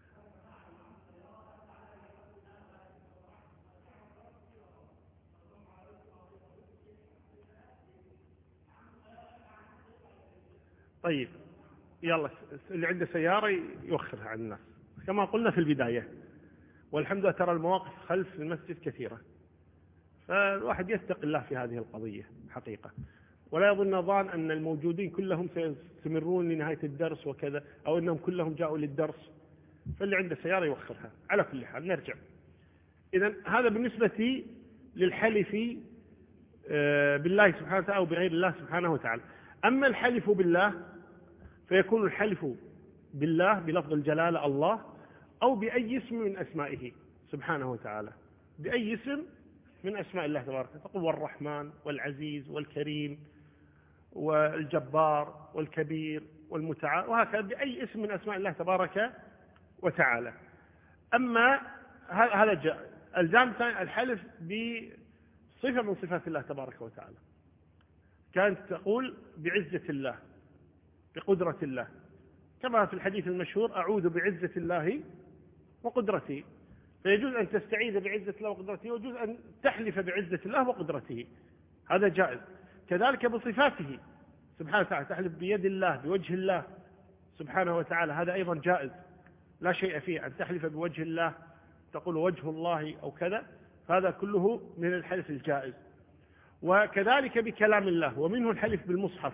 طيب، يلا، اللي عنده سيارة يوخرها عن الناس كما قلنا في البداية. والحمد لله ترى المواقف خلف المسجد كثيرة، فالواحد يتقي الله في هذه القضية حقيقة، ولا يظن ظان أن الموجودين كلهم سيستمرون لنهاية الدرس وكذا، أو أنهم كلهم جاءوا للدرس. فاللي عنده سيارة يوخرها. على كل حال نرجع. إذن هذا بالنسبة للحلف بالله سبحانه وتعالى أو بغير الله سبحانه وتعالى. أما الحلف بالله فيكون الحلف بالله بلفظ الجلالة الله، أو بأي اسم من أسمائه سبحانه وتعالى، بأي اسم من أسماء الله تبارك وتعالى، تقول والرحمن والعزيز والكريم والجبار والكبير والمتعال، وهكذا بأي اسم من أسماء الله تبارك وتعالى. أما هذا الجانب الثاني الحلف بصفة من صفات الله تبارك وتعالى، كانت تقول بعزة الله، بقدرة الله، كما في الحديث المشهور أعوذ بعزة الله وقدرته، فيجوز أن تستعيذ بعزة الله وقدرته، ويجوز أن تحلف بعزة الله وقدرته، هذا جائز. كذلك بصفاته سبحانه وتعالى، تحلف بيد الله، بوجه الله سبحانه وتعالى، هذا أيضا جائز، لا شيء فيه. أن تحلف بوجه الله، تقول وجه الله أو كذا، فهذا كله من الحلف الجائز. وكذلك بكلام الله، ومنه الحلف بالمصحف،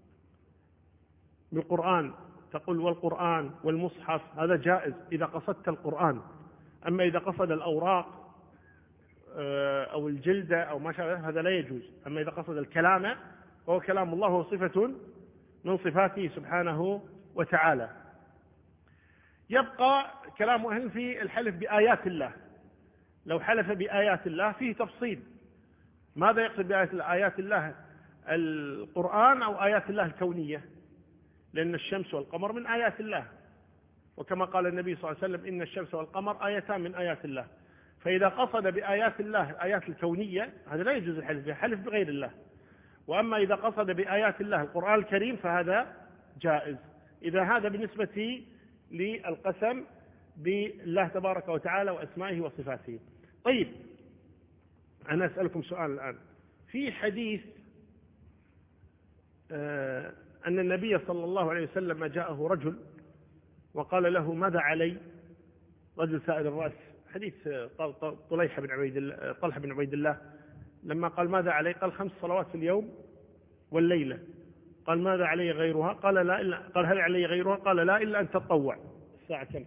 بالقرآن، تقول والقرآن والمصحف، هذا جائز إذا قصدت القرآن. أما إذا قصد الأوراق أو الجلدة أو ما شابه هذا لا يجوز. أما إذا قصد الكلام فهو كلام الله، هو صفة من صفاته سبحانه وتعالى. يبقى كلام أهل في الحلف بآيات الله. لو حلف بآيات الله فيه تفصيل، ماذا يقصد بآيات الله؟ القرآن أو آيات الله الكونية؟ لأن الشمس والقمر من آيات الله، وكما قال النبي صلى الله عليه وسلم إن الشمس والقمر آيتان من آيات الله. فإذا قصد بآيات الله الآيات الكونية هذا لا يجوز الحلف به، حلف بغير الله. وأما إذا قصد بآيات الله القرآن الكريم فهذا جائز. إذا هذا بالنسبة للقسم بالله تبارك وتعالى وأسمائه وصفاته. طيب، أنا أسألكم سؤال الآن. في حديث أن النبي صلى الله عليه وسلم جاءه رجل وقال له ماذا علي؟ رجل سائل الرأس، حديث طلحة بن عبيد الله، لما قال ماذا علي؟ قال 5 صلوات في اليوم والليلة. قال ماذا علي غيرها؟ قال لا إلا. قال هل علي غيرها؟ قال لا إلا أن تتطوع. الساعة كم؟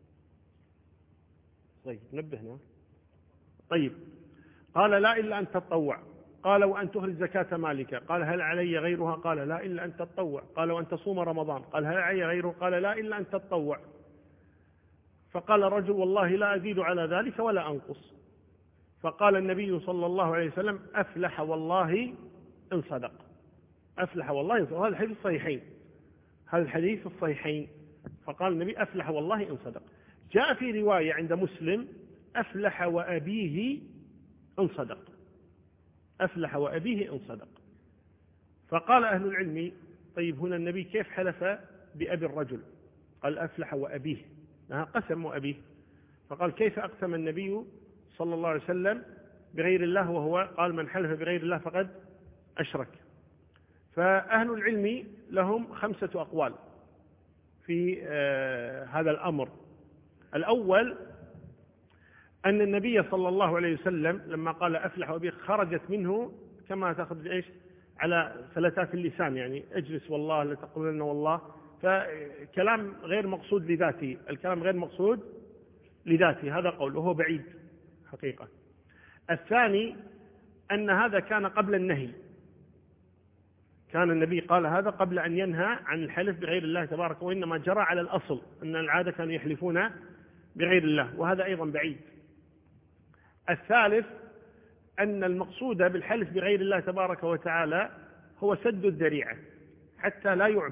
طيب نبهنا. طيب، قال لا إلا أن تتطوع. قال وأن تخرج زكاة مالك. قال هل علي غيرها؟ قال لا إلا أن تتطوع. قال وأن تصوم رمضان. قال هل علي غيره؟ قال لا إلا أن تتطوع. فقال الرجل والله لا أزيد على ذلك ولا أنقص. فقال النبي صلى الله عليه وسلم أفلح والله إن صدق. أفلح والله إن صدق. هذا الحديث الصحيحين، هذا الحديث الصحيحين. فقال النبي أفلح والله إن صدق. جاء في رواية عند مسلم أفلح وأبيه إن صدق. أفلح وأبيه إن صدق. فقال أهل العلم طيب هنا النبي كيف حلف بأبي الرجل؟ قال أفلح وأبيه، قسم وأبيه. فقال كيف أقسم النبي صلى الله عليه وسلم بغير الله وهو قال من حلف بغير الله فقد أشرك؟ فأهل العلم لهم 5 أقوال في هذا الأمر. الأول أن النبي صلى الله عليه وسلم لما قال أفلح وأبيه خرجت منه كما تأخذ إيش على فلتات اللسان، يعني اجلس والله لا تقولن والله، فكلام غير مقصود لذاته، الكلام غير مقصود لذاته، هذا قول وهو بعيد حقيقة. الثاني أن هذا كان قبل النهي، كان النبي قال هذا قبل أن ينهى عن الحلف بغير الله تبارك، وإنما جرى على الأصل أن العادة كانوا يحلفون بغير الله، وهذا أيضا بعيد. الثالث أن المقصود بالحلف بغير الله تبارك وتعالى هو سد الذريعة حتى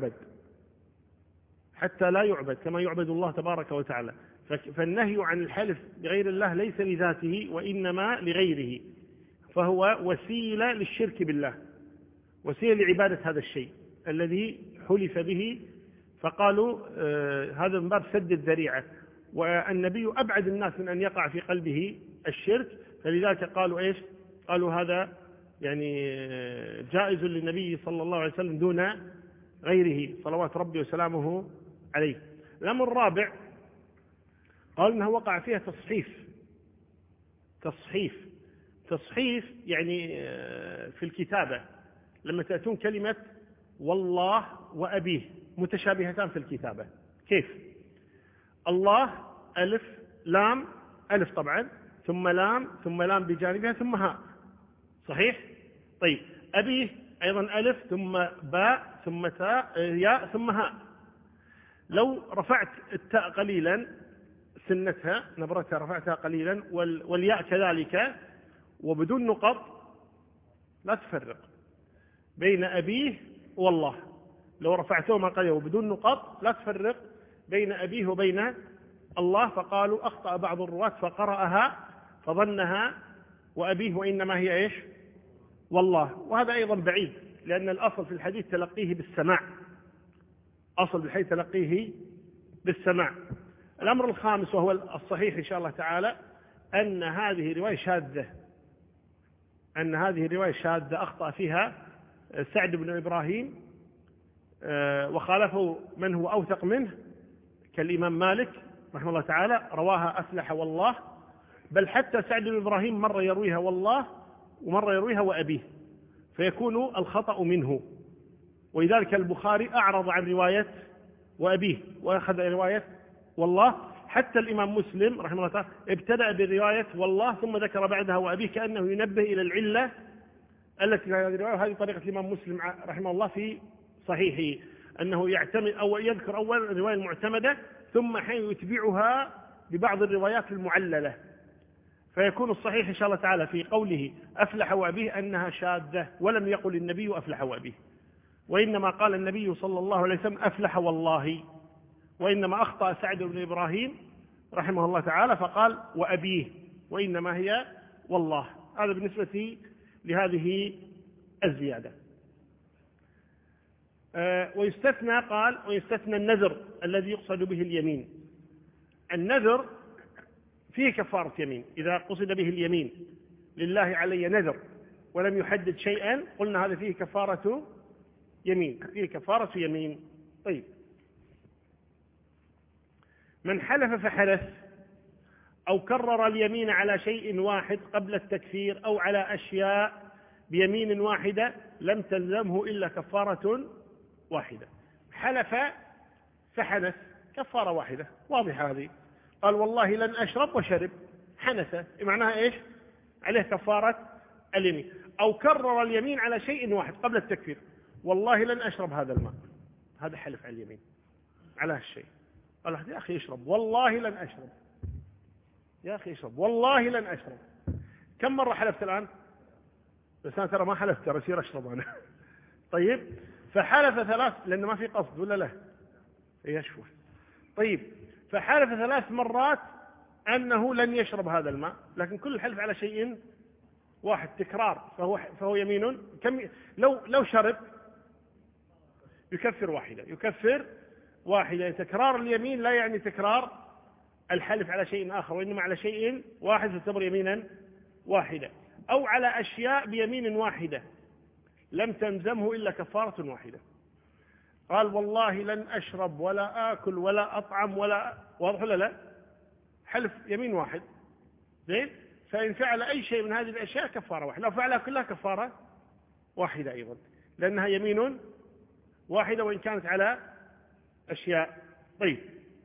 لا يعبد كما يعبد الله تبارك وتعالى. فالنهي عن الحلف بغير الله ليس لذاته وإنما لغيره، فهو وسيلة للشرك بالله، وسيلة لعبادة هذا الشيء الذي حلف به. فقالوا هذا من باب سد الذريعة، والنبي أبعد الناس من أن يقع في قلبه الشرك، فلذلك قالوا إيش؟ قالوا هذا يعني جائز للنبي صلى الله عليه وسلم دون غيره صلوات ربي وسلامه عليه. الأمر الرابع قال إنه وقع فيها تصحيف يعني في الكتابة، لما تأتون كلمة والله وأبيه متشابهتان في الكتابة. كيف؟ الله ألف لام، ألف طبعا ثم لام ثم لام بجانبها ثم هاء، صحيح؟ طيب أبيه أيضا ألف ثم باء ثم تاء ياء ثم هاء. لو رفعت التاء قليلا سنتها نبرتها رفعتها قليلا والياء كذلك وبدون نقط لا تفرق بين أبيه والله. لو رفعتهما قليلا وبدون نقط لا تفرق بين أبيه وبين الله. فقالوا أخطأ بعض الرواة فقرأها فظنها وأبيه وإنما هي إيش؟ والله. وهذا أيضا بعيد لأن الأصل في الحديث تلقيه بالسماع، أصل في الحديث تلقيه بالسماع. الأمر الخامس وهو الصحيح إن شاء الله تعالى أن هذه رواية شاذة، أن هذه رواية شاذة أخطأ فيها سعد بن إبراهيم وخالفه من هو أوثق منه كالإمام مالك رحمه الله تعالى، رواها أفلح والله. بل حتى سعد بن إبراهيم مرة يرويها والله ومرة يرويها وأبيه، فيكون الخطأ منه. ولذلك البخاري أعرض عن رواية وأبيه وأخذ رواية والله. حتى الإمام مسلم رحمه الله تعالى ابتدأ برواية والله ثم ذكر بعدها وأبيه كأنه ينبه إلى العلة التي في هذه الرواية. وهذه طريقة الإمام مسلم رحمه الله في صحيحه، أنه يعتمد أو يذكر أول الرواية المعتمدة ثم حين يتبعها ببعض الروايات المعللة، فيكون الصحيح إن شاء الله تعالى في قوله أفلح وأبيه أنها شاذة، ولم يقل النبي أفلح وأبيه، وإنما قال النبي صلى الله عليه وسلم أفلح والله. وإنما أخطأ سعد بن إبراهيم رحمه الله تعالى فقال وأبيه وإنما هي والله. هذا بالنسبة لهذه الزيادة. ويستثنى قال ويستثنى النذر الذي يقصد به اليمين. النذر فيه كفارة يمين، إذا قصد به اليمين لله علي نذر ولم يحدد شيئا قلنا هذا فيه كفارة يمين، فيه كفارة يمين. طيب من حلف فحلف أو كرر اليمين على شيء واحد قبل التكفير أو على أشياء بيمين واحدة لم تلزمه إلا كفارة واحدة. حلف فحنث كفارة واحدة واضحة هذه، قال والله لن أشرب وشرب، حنث معناها إيش؟ عليه كفارة اليمين. أو كرر اليمين على شيء واحد قبل التكفير، والله لن أشرب هذا الماء، هذا حلف على اليمين على هالشيء. قال يا أخي اشرب، والله لن أشرب، يا أخي اشرب والله لن أشرب. كم مرة حلفت الآن؟ بس أنا ترى ما حلفت، ترى أصير أشرب أنا. طيب فحلف ثلاث لأنه ما في قصد ولا له يشوف. طيب فحلف 3 مرات أنه لن يشرب هذا الماء، لكن كل الحلف على شيء واحد تكرار فهو يمين. كم لو شرب يكفر واحدة، يكفر واحدة. تكرار اليمين لا يعني تكرار الحلف على شيء آخر، وإنما على شيء واحد تعتبر يمينا واحدة. أو على أشياء بيمين واحدة لم تلزمه إلا كفارة واحدة. قال والله لن أشرب ولا آكل ولا أطعم ولا، واضح ولا لا؟ حلف يمين واحد زين. فإن فعل أي شيء من هذه الأشياء كفارة واحدة، لو فعلها كلها كفارة واحدة أيضا، لأنها يمين واحدة وإن كانت على أشياء. طيب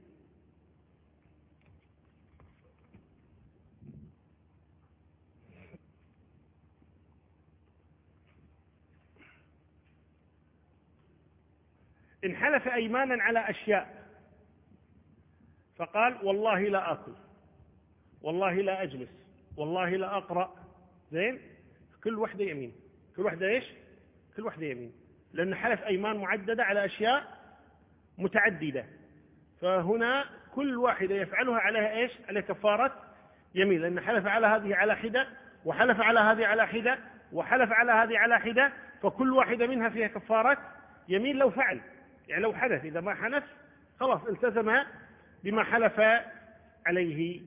إن حلف أيمانا على أشياء فقال والله لا آكل، والله لا أجلس، والله لا أقرأ، زين، كل واحدة يمين. كل واحدة إيش؟ كل واحدة يمين، لأن حلف أيمان معددة على أشياء متعددة، فهنا كل واحدة يفعلها عليها إيش؟ على كفارة يمين، لأن حلف على هذه على حدة، وحلف على هذه على حدة، وحلف على هذه على حدة، فكل واحدة منها فيها كفارة يمين لو فعل، يعني لو حدث. إذا ما حنث خلاص التزم بما حلف عليه.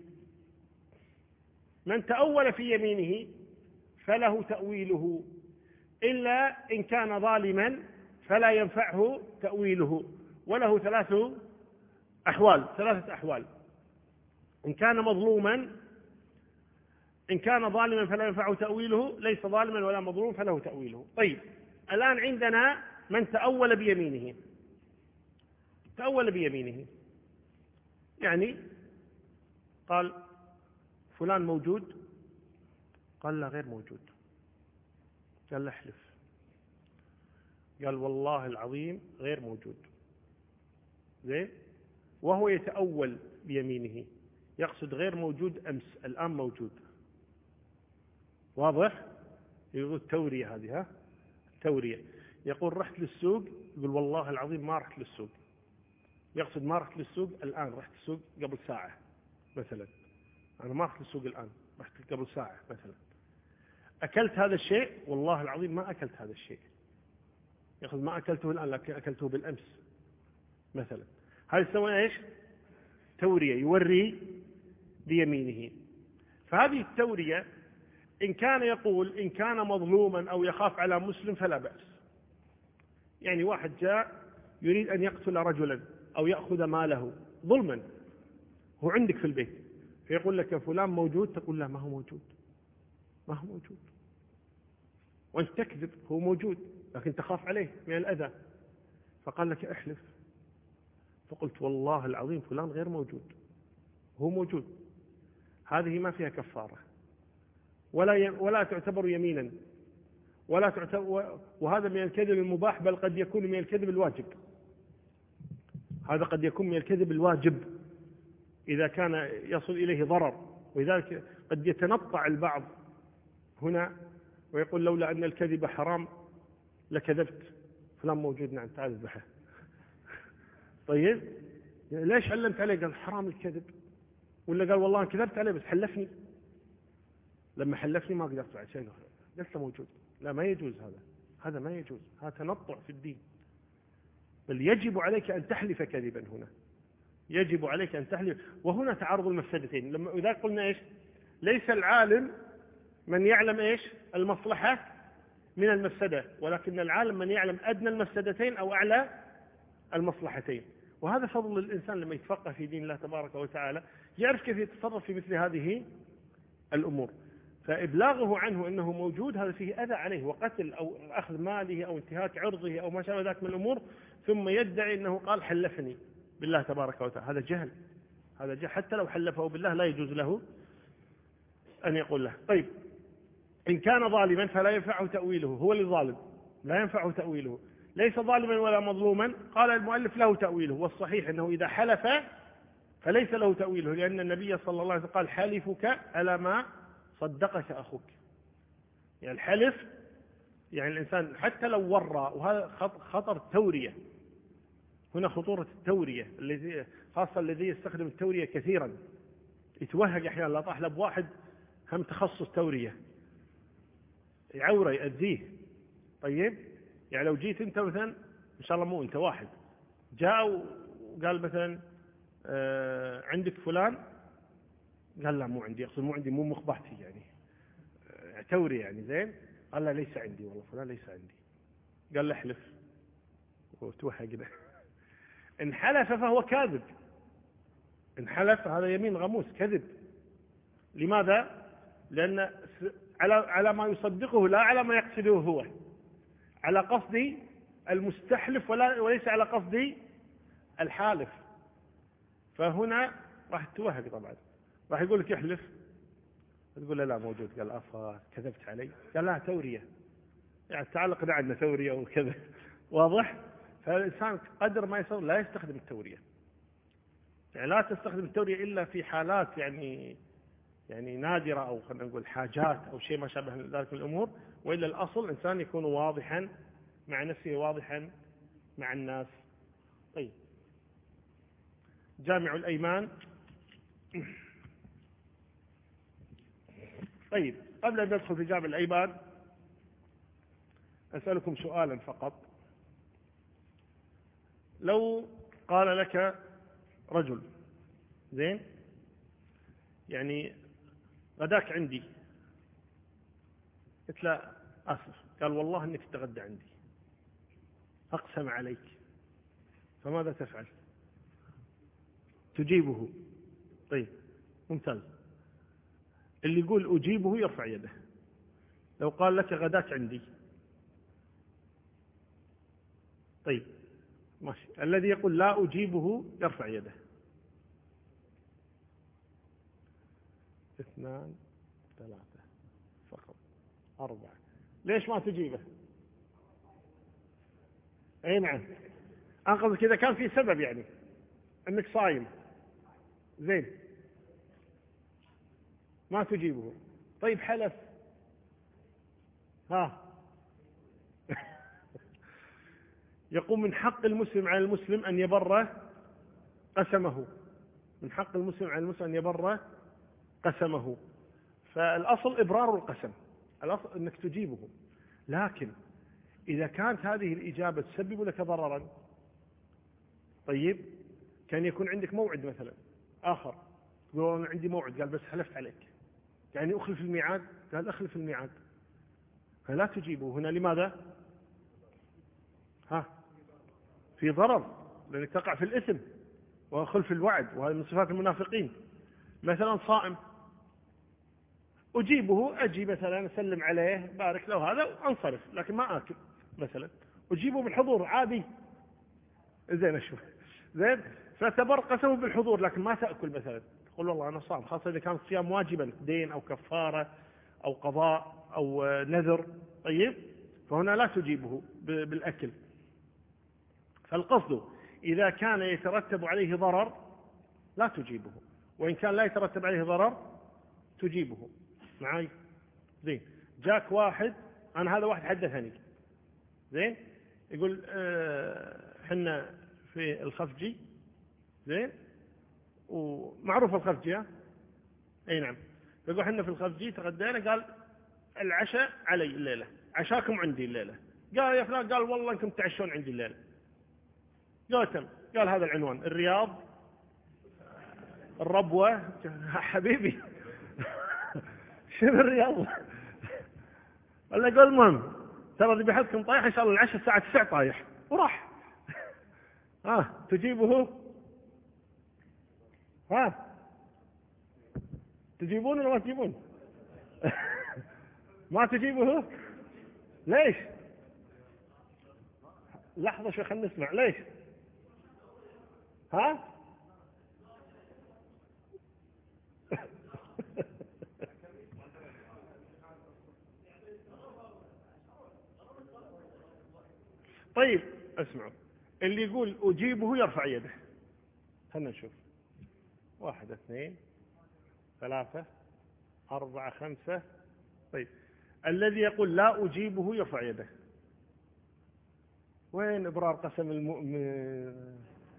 من تأول في يمينه فله تأويله إلا إن كان ظالما فلا ينفعه تأويله، وله 3 أحوال، 3 أحوال. إن كان مظلوما، إن كان ظالما فلا ينفعه تأويله، ليس ظالما ولا مظلوم فله تأويله. طيب الآن عندنا من تأول بيمينه. تأول بيمينه يعني قال فلان موجود، قال لا غير موجود، قال له احلف. قال والله العظيم غير موجود. زين، وهو يتأول بيمينه، يقصد غير موجود أمس، الآن موجود. واضح؟ يقول تورية هذه، ها تورية. يقول رحت للسوق، يقول والله العظيم ما رحت للسوق، يقصد ما رحت للسوق الآن، رحت السوق قبل ساعة مثلا. أنا ما رحت للسوق الآن، رحت قبل ساعة مثلا. أكلت هذا الشيء، والله العظيم ما أكلت هذا الشيء، يقصد ما أكلته الآن لكن أكلته بالأمس مثلا. هذا يسمى إيش؟ تورية، يوري بيمينه. فهذه التورية إن كان يقول إن كان مظلوما أو يخاف على مسلم فلا بأس. يعني واحد جاء يريد أن يقتل رجلا أو يأخذ ماله ظلما، هو عندك في البيت، فيقول لك فلان موجود، تقول لا ما هو موجود، ما هو موجود، وأنت تكذب، هو موجود لكن تخاف عليه من الأذى. فقال لك احلف، فقلت والله العظيم فلان غير موجود، هو موجود. هذه ما فيها كفارة ولا تعتبر يمينا، ولا تعتبر، وهذا من الكذب المباح، بل قد يكون من الكذب الواجب. هذا قد يكون من الكذب الواجب إذا كان يصل إليه ضرر، ولذلك قد يتنطع البعض هنا ويقول لولا أن الكذب حرام لكذبت، فلان موجود، نعم تعال اذبحه. طيب ليش علمت عليه؟ قال حرام الكذب. ولا قال والله كذبت عليه بس حلفني، لما حلفني ما قدرت على شيء، قلت موجود. لا، ما يجوز هذا ما يجوز، هذا تنطع في الدين. بل يجب عليك أن تحلف كذبا هنا، يجب عليك أن تحلف. وهنا تعارض المفسدتين. لما إذا قلنا إيش؟ ليس العالم من يعلم إيش المصلحة من المفسدة، ولكن العالم من يعلم أدنى المفسدتين أو أعلى المصلحتين. وهذا فضل الإنسان لما يتفقه في دين الله تبارك وتعالى، يعرف كيف يتصرف في مثل هذه الأمور. فإبلاغه عنه أنه موجود هذا فيه أذى عليه وقتل أو أخذ ماله أو انتهاك عرضه أو ما شابه ذلك من الأمور، ثم يدعي أنه قال حلفني بالله تبارك وتعالى. هذا جهل، هذا جهل. حتى لو حلفه بالله لا يجوز له أن يقول له. طيب إن كان ظالما فلا ينفعه تأويله، هو اللي ظالم لا ينفعه تأويله. ليس ظالما ولا مظلوما، قال المؤلف له تأويله، والصحيح أنه إذا حلف فليس له تأويله، لأن النبي صلى الله عليه وسلم قال حلفك على ما صدقك أخوك. يعني الحلف، يعني الإنسان حتى لو ورى، وهذا خطر التورية هنا، خطورة التورية الذي خاصة الذي يستخدم التورية كثيرا، يتوهق أحيانا. لا طاح لب واحد هم تخصص تورية، يعوره يأذيه. طيب يعني لو جيت أنت مثلا، إن شاء الله مو أنت، واحد جاء وقال مثلا عندك فلان، قال لا مو عندي، يقصد مو عندي، مو مخبحتي يعني توري يعني. زين، قال لا ليس عندي، والله فلان ليس عندي. قال له احلف، وتوحى كده. إن حلف فهو كاذب، إن حلف هذا يمين غموس كذب. لماذا؟ لأن على ما يصدقه، لا على ما يقصده هو، على قصد المستحلف وليس على قصد الحالف. فهنا راح توهق طبعا، راح يقول لك احلف، تقول له لا موجود، قال أفا كذبت علي، قال لا تورية، يعني تعال قد عندنا تورية وكذا. واضح؟ فالإنسان قدر ما يصير لا يستخدم التورية، يعني لا تستخدم التورية إلا في حالات يعني نادرة، أو خلينا نقول حاجات أو شيء ما شابه ذلك من الأمور. وإلا الأصل الإنسان يكون واضحا مع نفسه، واضحا مع الناس. طيب جامع الأيمان. طيب قبل أن ندخل في جامع الأيمان أسألكم سؤالا فقط. لو قال لك رجل زين، يعني غداك عندي، قلت له أسف، قال والله أنك تتغدى عندي، أقسم عليك، فماذا تفعل؟ تجيبه؟ طيب ممتاز. اللي يقول أجيبه يرفع يده. لو قال لك غداك عندي، طيب ماشي. الذي يقول لا أجيبه يرفع يده. 2 3 فقط 4 ليش ما تجيبه؟ اي نعم، انقذ كذا كان في سبب يعني انك صايم، زين ما تجيبه. طيب حلف، ها يقول من حق المسلم على المسلم أن يبر قسمه، من حق المسلم على المسلم أن يبر قسمه. فالأصل إبرار القسم، الأصل أنك تجيبه. لكن إذا كانت هذه الإجابة تسبب لك ضررا، طيب كان يكون عندك موعد مثلا آخر، تقول أنا عندي موعد، قال بس حلفت عليك، يعني أخلف الميعاد، قال أخلف الميعاد، فلا تجيبه هنا. لماذا؟ في ضرر، لأنك تقع في الإثم وخلف الوعد، وهذا من صفات المنافقين. مثلا صائم، أجيبه، أجي مثلا أسلم عليه بارك له هذا وأنصرف، لكن ما آكل مثلا، أجيبه بالحضور عادي، زين أشوف زين، فتبر قسمه بالحضور لكن ما تأكل مثلا، تقول والله أنا صائم، خاصة إذا كان الصيام واجبا، دين أو كفارة أو قضاء أو نذر، طيب فهنا لا تجيبه بالأكل. فالقصد إذا كان يترتب عليه ضرر لا تجيبه، وإن كان لا يترتب عليه ضرر تجيبه. معي؟ زين، جاك واحد، أنا هذا واحد حدثني، زين، يقول حنا في الخفجي، زين، ومعروف الخفجي، أي نعم، يقول حنا في الخفجي تغدينا، قال العشاء علي الليلة، عشاكم عندي الليلة. قال يا فلان، قال والله أنكم تعشون عندي الليلة. قال هذا العنوان، الرياض، الربوة، حبيبي شنو الرياض؟ ولا قال المهم ترى اللي بيحطكم طايح ان شاء الله العشاء الساعة 9 طايح، وراح. تجيبه؟ تجيبون ولا ما تجيبون؟ ما تجيبه؟ ليش؟ لحظة شو، خلينا نسمع ليش. طيب اسمعوا، اللي يقول أجيبه يرفع يده، خلنا نشوف، 1 2 3 4 5. طيب الذي يقول لا أجيبه يرفع يده. وين إبرار قسم المؤمن؟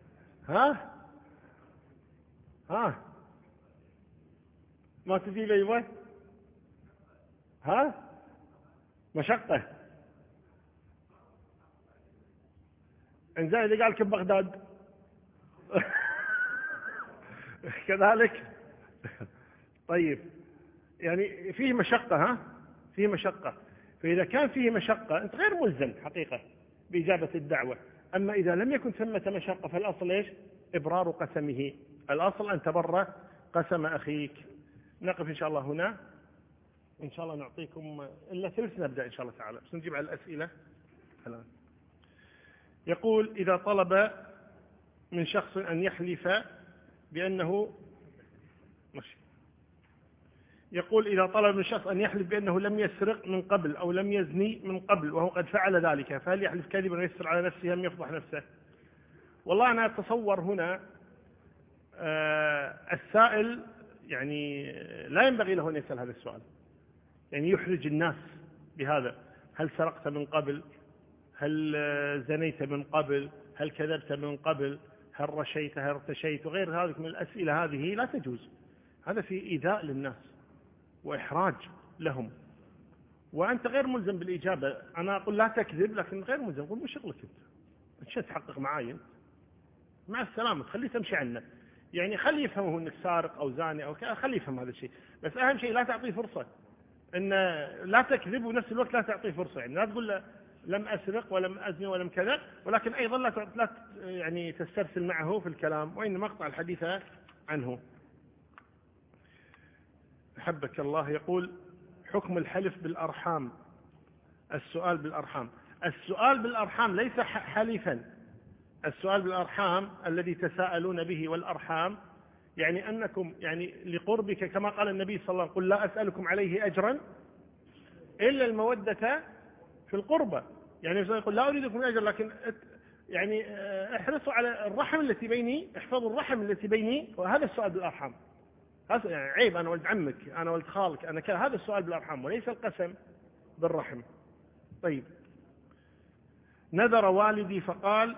ما تجي لي؟ مشقة. إنزين اللي قال لك بغداد كذلك. طيب يعني فيه مشقة، فيه مشقة. فإذا كان فيه مشقة أنت غير ملزم حقيقة بإجابة الدعوة. أما إذا لم يكن ثمة مشقة فالأصل إيش؟ إبرار قسمه، الأصل أن تبر قسم أخيك. نقف إن شاء الله هنا، إن شاء الله نعطيكم إلا ثلث نبدأ إن شاء الله تعالى، بس نجيب على الأسئلة الآن. يقول إذا طلب من شخص أن يحلف بأنه يقول إذا طلب من شخص أن يحلف بأنه لم يسرق من قبل أو لم يزني من قبل وهو قد فعل ذلك، فهل يحلف كذبا ويسر على نفسه أم يفضح نفسه؟ والله أنا أتصور هنا السائل يعني لا ينبغي له أن يسأل هذا السؤال، يعني يحرج الناس بهذا. هل سرقت من قبل؟ هل زنيت من قبل؟ هل كذبت من قبل؟ هل رشيت؟ هل ارتشيت؟ وغير هذه من الأسئلة، هذه لا تجوز، هذا في إيذاء للناس وإحراج لهم، وأنت غير ملزم بالإجابة. أنا أقول لا تكذب، لكن غير ملزم، قل مو شغلك أنت شو تحقق معاي، مع السلامة، تخليه تمشي عنه، يعني خليه يفهمه أنك سارق أو زاني أو كذا، خليه يفهم هذا الشيء، بس أهم شيء لا تعطيه فرصة إن لا تكذب، ونفس الوقت لا تعطيه فرصة، يعني لا تقول له لم أسرق ولم أزني ولم كذا، ولكن أيضا لا يعني تسترسل معه في الكلام، وإنما اقطع الحديث عنه. أحبك الله. يقول حكم الحلف بالأرحام، السؤال بالأرحام. السؤال بالأرحام ليس حلفا، السؤال بالأرحام الذي تساءلون به، والأرحام يعني أنكم يعني لقربك، كما قال النبي صلى الله عليه وسلم قل لا أسألكم عليه أجرا إلا المودة في القربة. يعني يقول لا أريدكم من أجر، لكن يعني احرصوا على الرحم التي بيني، احفظوا الرحم التي بيني، وهذا السؤال بالأرحام. هذا يعني عيب، أنا ولد عمك، أنا ولد خالك، أنا كذا، هذا السؤال بالأرحام وليس القسم بالرحم. طيب، نذر والدي فقال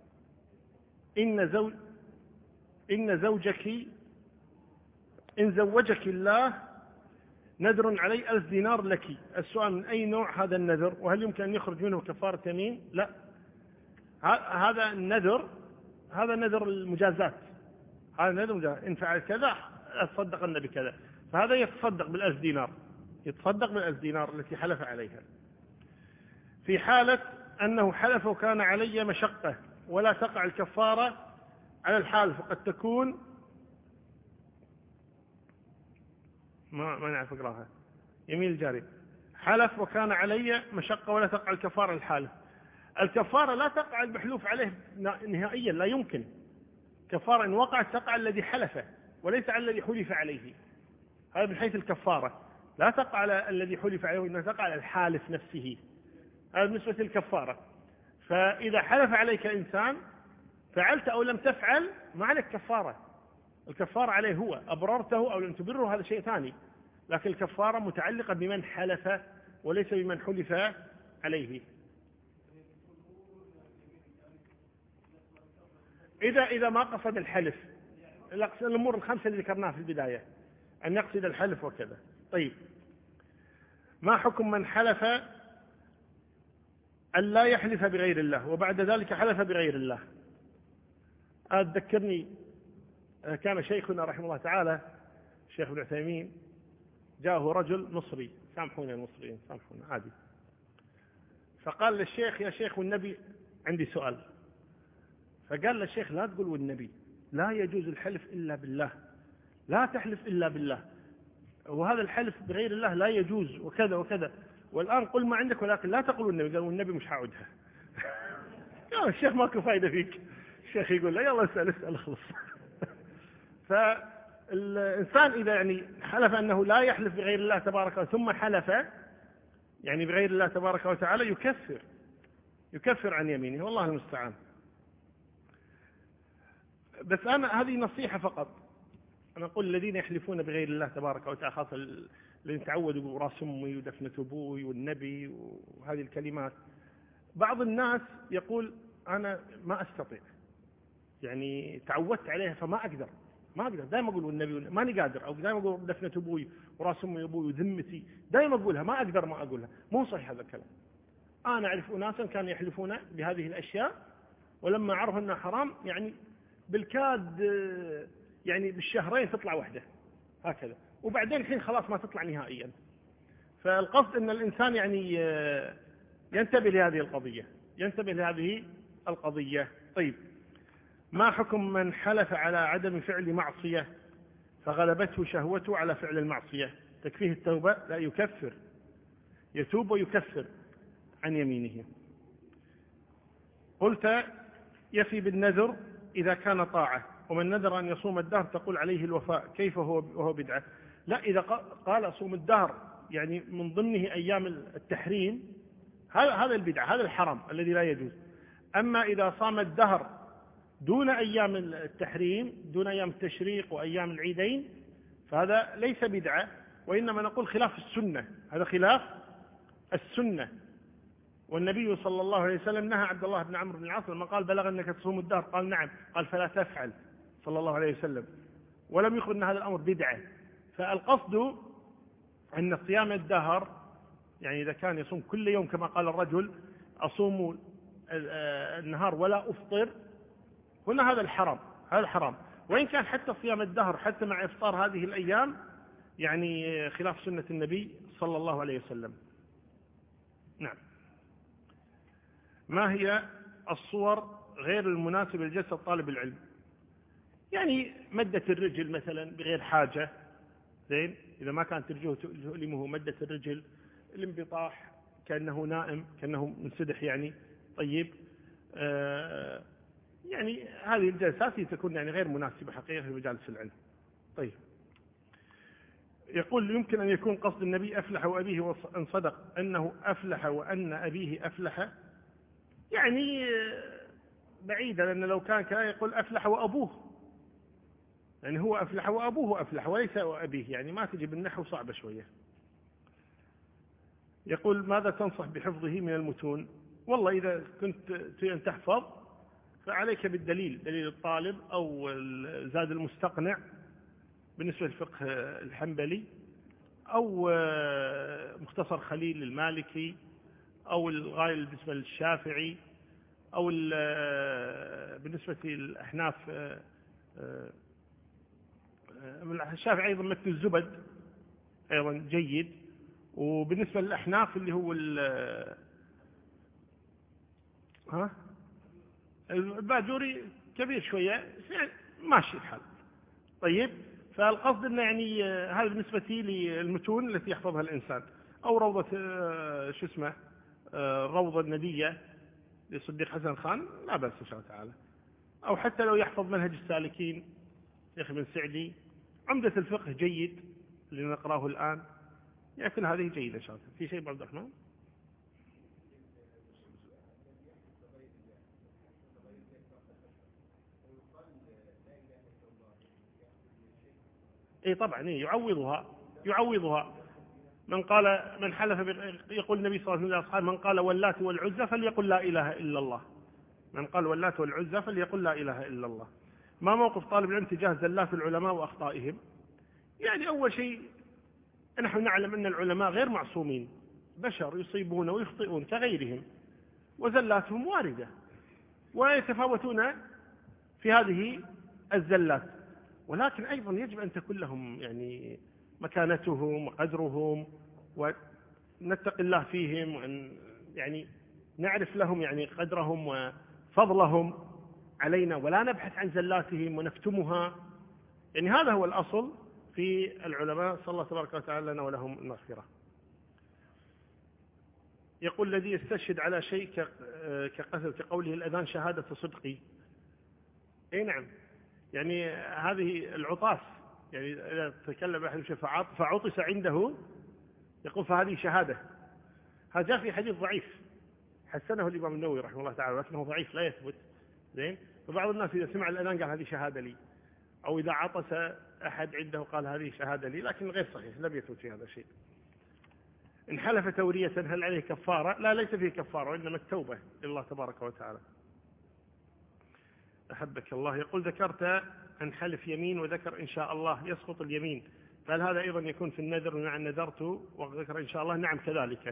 إن زوجك إن زوجك الله نذر علي 1000 دينار لك. السؤال من أي نوع هذا النذر، وهل يمكن أن يخرج منه كفارة يمين؟ لا، هذا النذر، هذا نذر المجازات، هذا نذر مجازات. إن فعل كذا أتصدقن بكذا، فهذا يتصدق بال1000 دينار، يتصدق بال1000 دينار التي حلف عليها. في حالة أنه حلف وكان علي مشقة ولا تقع الكفارة على الحالف، وقد تكون ما نعرف اقراها، يمين الجاري. حلف وكان علي مشقة ولا تقع الكفارة الحالف. الكفارة لا تقع المحلوف عليه نهائيا، لا يمكن. كفارة إن وقعت تقع الذي حلفه وليس على الذي حلف عليه. هذا من حيث الكفارة، لا تقع على الذي حلف عليه، وإنما تقع على الحالف نفسه. هذا بالنسبة للكفارة. فإذا حلف عليك إنسان فعلت أو لم تفعل ما عليك كفارة، الكفارة عليه هو، أبررته أو لم تبره هذا شيء ثاني، لكن الكفارة متعلقة بمن حلف وليس بمن حلف عليه. إذا ما قصد الحلف، الأمور الخمسة اللي ذكرناها في البداية، أن يقصد الحلف وكذا. طيب، ما حكم من حلف أن لا يحلف بغير الله وبعد ذلك حلف بغير الله؟ أتذكرني كان شيخنا رحمه الله تعالى الشيخ ابن عثيمين، جاءه رجل مصري، سامحوني المصريين سامحوني عادي، فقال للشيخ يا شيخ والنبي عندي سؤال. فقال للشيخ لا تقول والنبي، لا يجوز الحلف إلا بالله، لا تحلف إلا بالله، وهذا الحلف بغير الله لا يجوز وكذا وكذا، والآن قل ما عندك ولكن لا تقول والنبي. قال والنبي مش هعودها. قال الشيخ ماكو فايدة فيك. الشيخ يقول لا يلا اسأل اخلص. فالإنسان إذا يعني حلف أنه لا يحلف بغير الله تبارك وتعالى ثم حلف يعني بغير الله تبارك وتعالى يكفر عن يمينه، والله المستعان. بس أنا هذه نصيحة فقط، أنا أقول الذين يحلفون بغير الله تبارك وتعالى، خاصة الذين تعودوا براس أمي ودفنة أبوي والنبي وهذه الكلمات. بعض الناس يقول أنا ما أستطيع، يعني تعودت عليها فما أقدر دائما أقول والنبي ماني قادر، أو دائما أقول دفنة أبوي وراس أمي وأبوي وذمتي، دائما أقولها ما أقدر ما أقولها. مو صحيح هذا الكلام. أنا أعرف أناسا كانوا يحلفون بهذه الأشياء ولما عرفوا أنها حرام يعني بالكاد يعني بالشهرين تطلع واحدة هكذا، وبعدين الحين خلاص ما تطلع نهائيا. فالقصد أن الإنسان يعني ينتبه لهذه القضية. طيب، ما حكم من حلف على عدم فعل معصية فغلبته شهوته على فعل المعصية؟ تكفيه التوبة؟ لا، يكفر، يتوب ويكفر عن يمينه. قلت يفي بالنذر إذا كان طاعة، ومن نذر أن يصوم الدهر تقول عليه الوفاء، كيف وهو بدعة؟ لا، إذا قال صوم الدهر يعني من ضمنه أيام التحريم، هذا البدعة، هذا الحرام الذي لا يجوز. أما إذا صام الدهر دون أيام التحريم، دون أيام التشريق وأيام العيدين، فهذا ليس بدعة، وإنما نقول خلاف السنة، هذا خلاف السنة. والنبي صلى الله عليه وسلم نهى عبد الله بن عمرو بن العاص لما قال بلغ أنك تصوم الدهر، قال نعم، قال فلا تفعل صلى الله عليه وسلم، ولم يخبر أن هذا الأمر بدعة. فالقصد أن صيام الدهر يعني إذا كان يصوم كل يوم كما قال الرجل أصوم النهار ولا أفطر، هنا هذا الحرام، وإن كان حتى صيام الدهر حتى مع إفطار هذه الأيام يعني خلاف سنة النبي صلى الله عليه وسلم. نعم. ما هي الصور غير المناسبة لجسد طالب العلم؟ يعني مدة الرجل مثلا بغير حاجة، زين، إذا ما كانت رجله تؤلمه مدة الرجل، الانبطاح كأنه نائم كأنه منسدح يعني. طيب، يعني هذه الجلسات تكون يعني غير مناسبة حقيقة في مجالس العلم. طيب، يقول يمكن أن يكون قصد النبي أفلح وأبيه إن صدق أنه أفلح وأن أبيه أفلح، يعني بعيدا، لأن لو كان يقول أفلح وأبوه، يعني هو أفلح وأبوه أفلح وليس وأبيه، يعني ما تجي بالنحو صعبة شوية. يقول ماذا تنصح بحفظه من المتون؟ والله إذا كنت تريد أن تحفظ فعليك بالدليل، دليل الطالب أو زاد المستقنع بالنسبة للفقه الحنبلي، أو مختصر خليل المالكي، أو الغاية بالنسبة للشافعي، أو بالنسبة للأحناف الشافعي أيضا مثل الزبد أيضا جيد، وبالنسبة للأحناف اللي هو الباجوري كبير شوية، يعني ماشي الحال. طيب، فالقصد أنه يعني هذا بالنسبة للمتون التي يحفظها الإنسان، أو روضة شو اسمه الروضة الندية لصديق حسن خان، لا بأس إن شاء الله تعالى. أو حتى لو يحفظ منهج السالكين شيخ بن سعدي، عمدة الفقه جيد اللي نقراه الآن، يعني كل هذه جيدة إن شاء الله. في شيء عبد الرحمن؟ اي طبعا، يعوضها. من قال، من حلف يقول النبي صلى الله عليه وسلم من قال واللات والعزى فليقل لا اله الا الله. من قال واللات والعزى فليقل لا اله الا الله. ما موقف طالب العلم تجاه زلات العلماء واخطائهم؟ يعني اول شيء نحن نعلم ان العلماء غير معصومين، بشر يصيبون ويخطئون كغيرهم، وزلاتهم وارده، ويتفاوتون في هذه الزلات، ولكن أيضا يجب أن تكون لهم يعني مكانتهم وقدرهم، ونتقي الله فيهم، وأن يعني نعرف لهم يعني قدرهم وفضلهم علينا، ولا نبحث عن زلاتهم ونكتمها. يعني هذا هو الأصل في العلماء، صلى الله تبارك وتعالى لنا ولهم المغفرة. يقول الذي يستشهد على شيء كقتل كقوله الأذان شهادة صدقي. أي نعم، يعني هذه العطاس، يعني إذا تكلم أحد فعطس عنده يقول فهذه شهادة. هذا جاء في حديث ضعيف حسنه الإمام النووي رحمه الله تعالى، لكنه ضعيف لا يثبت. زين، فبعض الناس إذا سمع الأذان قال هذه شهادة لي، أو إذا عطس أحد عنده قال هذه شهادة لي، لكن غير صحيح، لم يثبت في هذا الشيء. إن حلف تورية هل عليه كفارة؟ لا، ليس فيه كفارة، وإنما التوبة إلى الله تبارك وتعالى. أحبك الله. يقول ذكرت عن حلف يمين وذكر إن شاء الله يسقط اليمين، فهل هذا أيضا يكون في النذر؟ نعم نذرت وذكر إن شاء الله، نعم كذلك.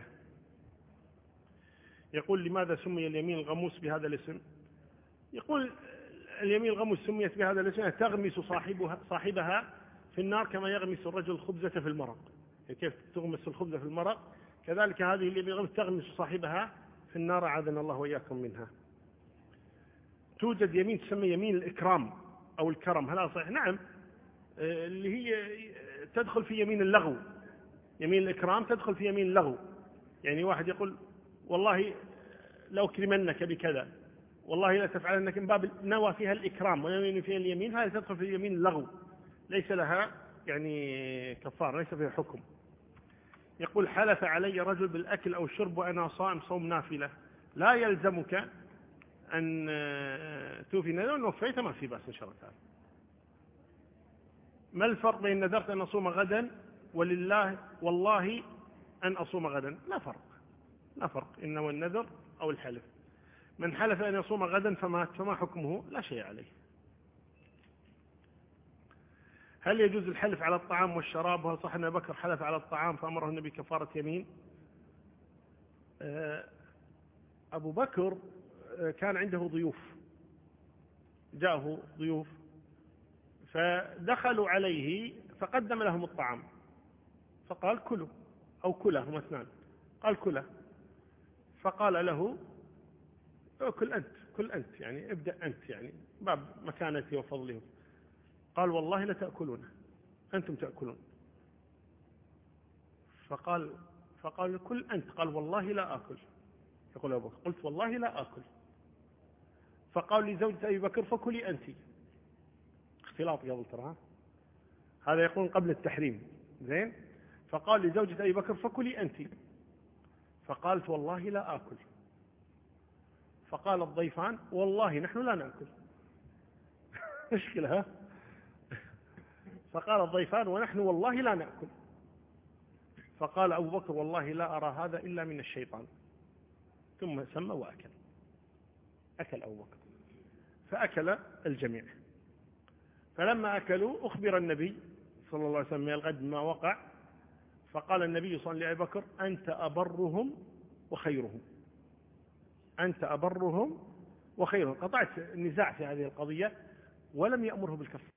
يقول لماذا سمي اليمين الغموس بهذا الاسم؟ يقول اليمين الغموس سميت بهذا الاسم تغمس صاحبها في النار كما يغمس الرجل الخبزة في المرق. كيف تغمس الخبزة في المرق، كذلك هذه اليمين الغموس تغمس صاحبها في النار، أعاذنا الله وإياكم منها. توجد يمين تسمى يمين الإكرام أو الكرم، هل هذا صحيح؟ نعم، اللي هي تدخل في يمين اللغو. يمين الإكرام تدخل في يمين اللغو، يعني واحد يقول والله لو كرمنك بكذا، والله لا تفعلنك، من باب نوى فيها الإكرام ويمين فيها اليمين، هذه تدخل في يمين اللغو، ليس لها يعني كفار، ليس فيها حكم. يقول حلف علي رجل بالأكل أو الشرب وأنا صائم صوم نافلة، لا يلزمك أن توفي نذر، وفيت ما في بأس إن شاء الله تعالى. ما الفرق بين نذرت أن أصوم غدا ولله والله أن أصوم غدا؟ لا فرق، إنما النذر أو الحلف. من حلف أن يصوم غدا فمات فما حكمه؟ لا شيء عليه. هل يجوز الحلف على الطعام والشراب؟ وهل صح أن أبي بكر حلف على الطعام فأمره النبي كفارة يمين؟ أبو بكر كان عنده ضيوف، جاءه ضيوف فدخلوا عليه فقدم لهم الطعام، فقال كلوا أو كله، هم اثنان، قال كله، فقال له كل أنت يعني ابدأ أنت، يعني باب مكانتي وفضلهم. قال والله لا تأكلون، أنتم تأكلون. فقال كل أنت، قال والله لا آكل. يقول أبو بكر قلت والله لا آكل. فقال لزوجة أبي بكر فكلي أنت. اختلاط قبل ترى، هذا يقول قبل التحريم، زين. فقال لزوجة أبي بكر فكلي أنت. فقالت والله لا آكل. فقال الضيفان والله نحن لا نأكل. مشكلة. فقال الضيفان ونحن والله لا نأكل. فقال أبو بكر والله لا أرى هذا إلا من الشيطان. ثم سمى وأكل. أكل أبو بكر فأكل الجميع. فلما أكلوا أخبر النبي صلى الله عليه وسلم من الغد ما وقع. فقال النبي صلى الله عليه وسلم لأبي بكر أنت أبرهم وخيرهم، أنت أبرهم وخيرهم. قطعت النزاع في هذه القضية ولم يأمره بالكفر.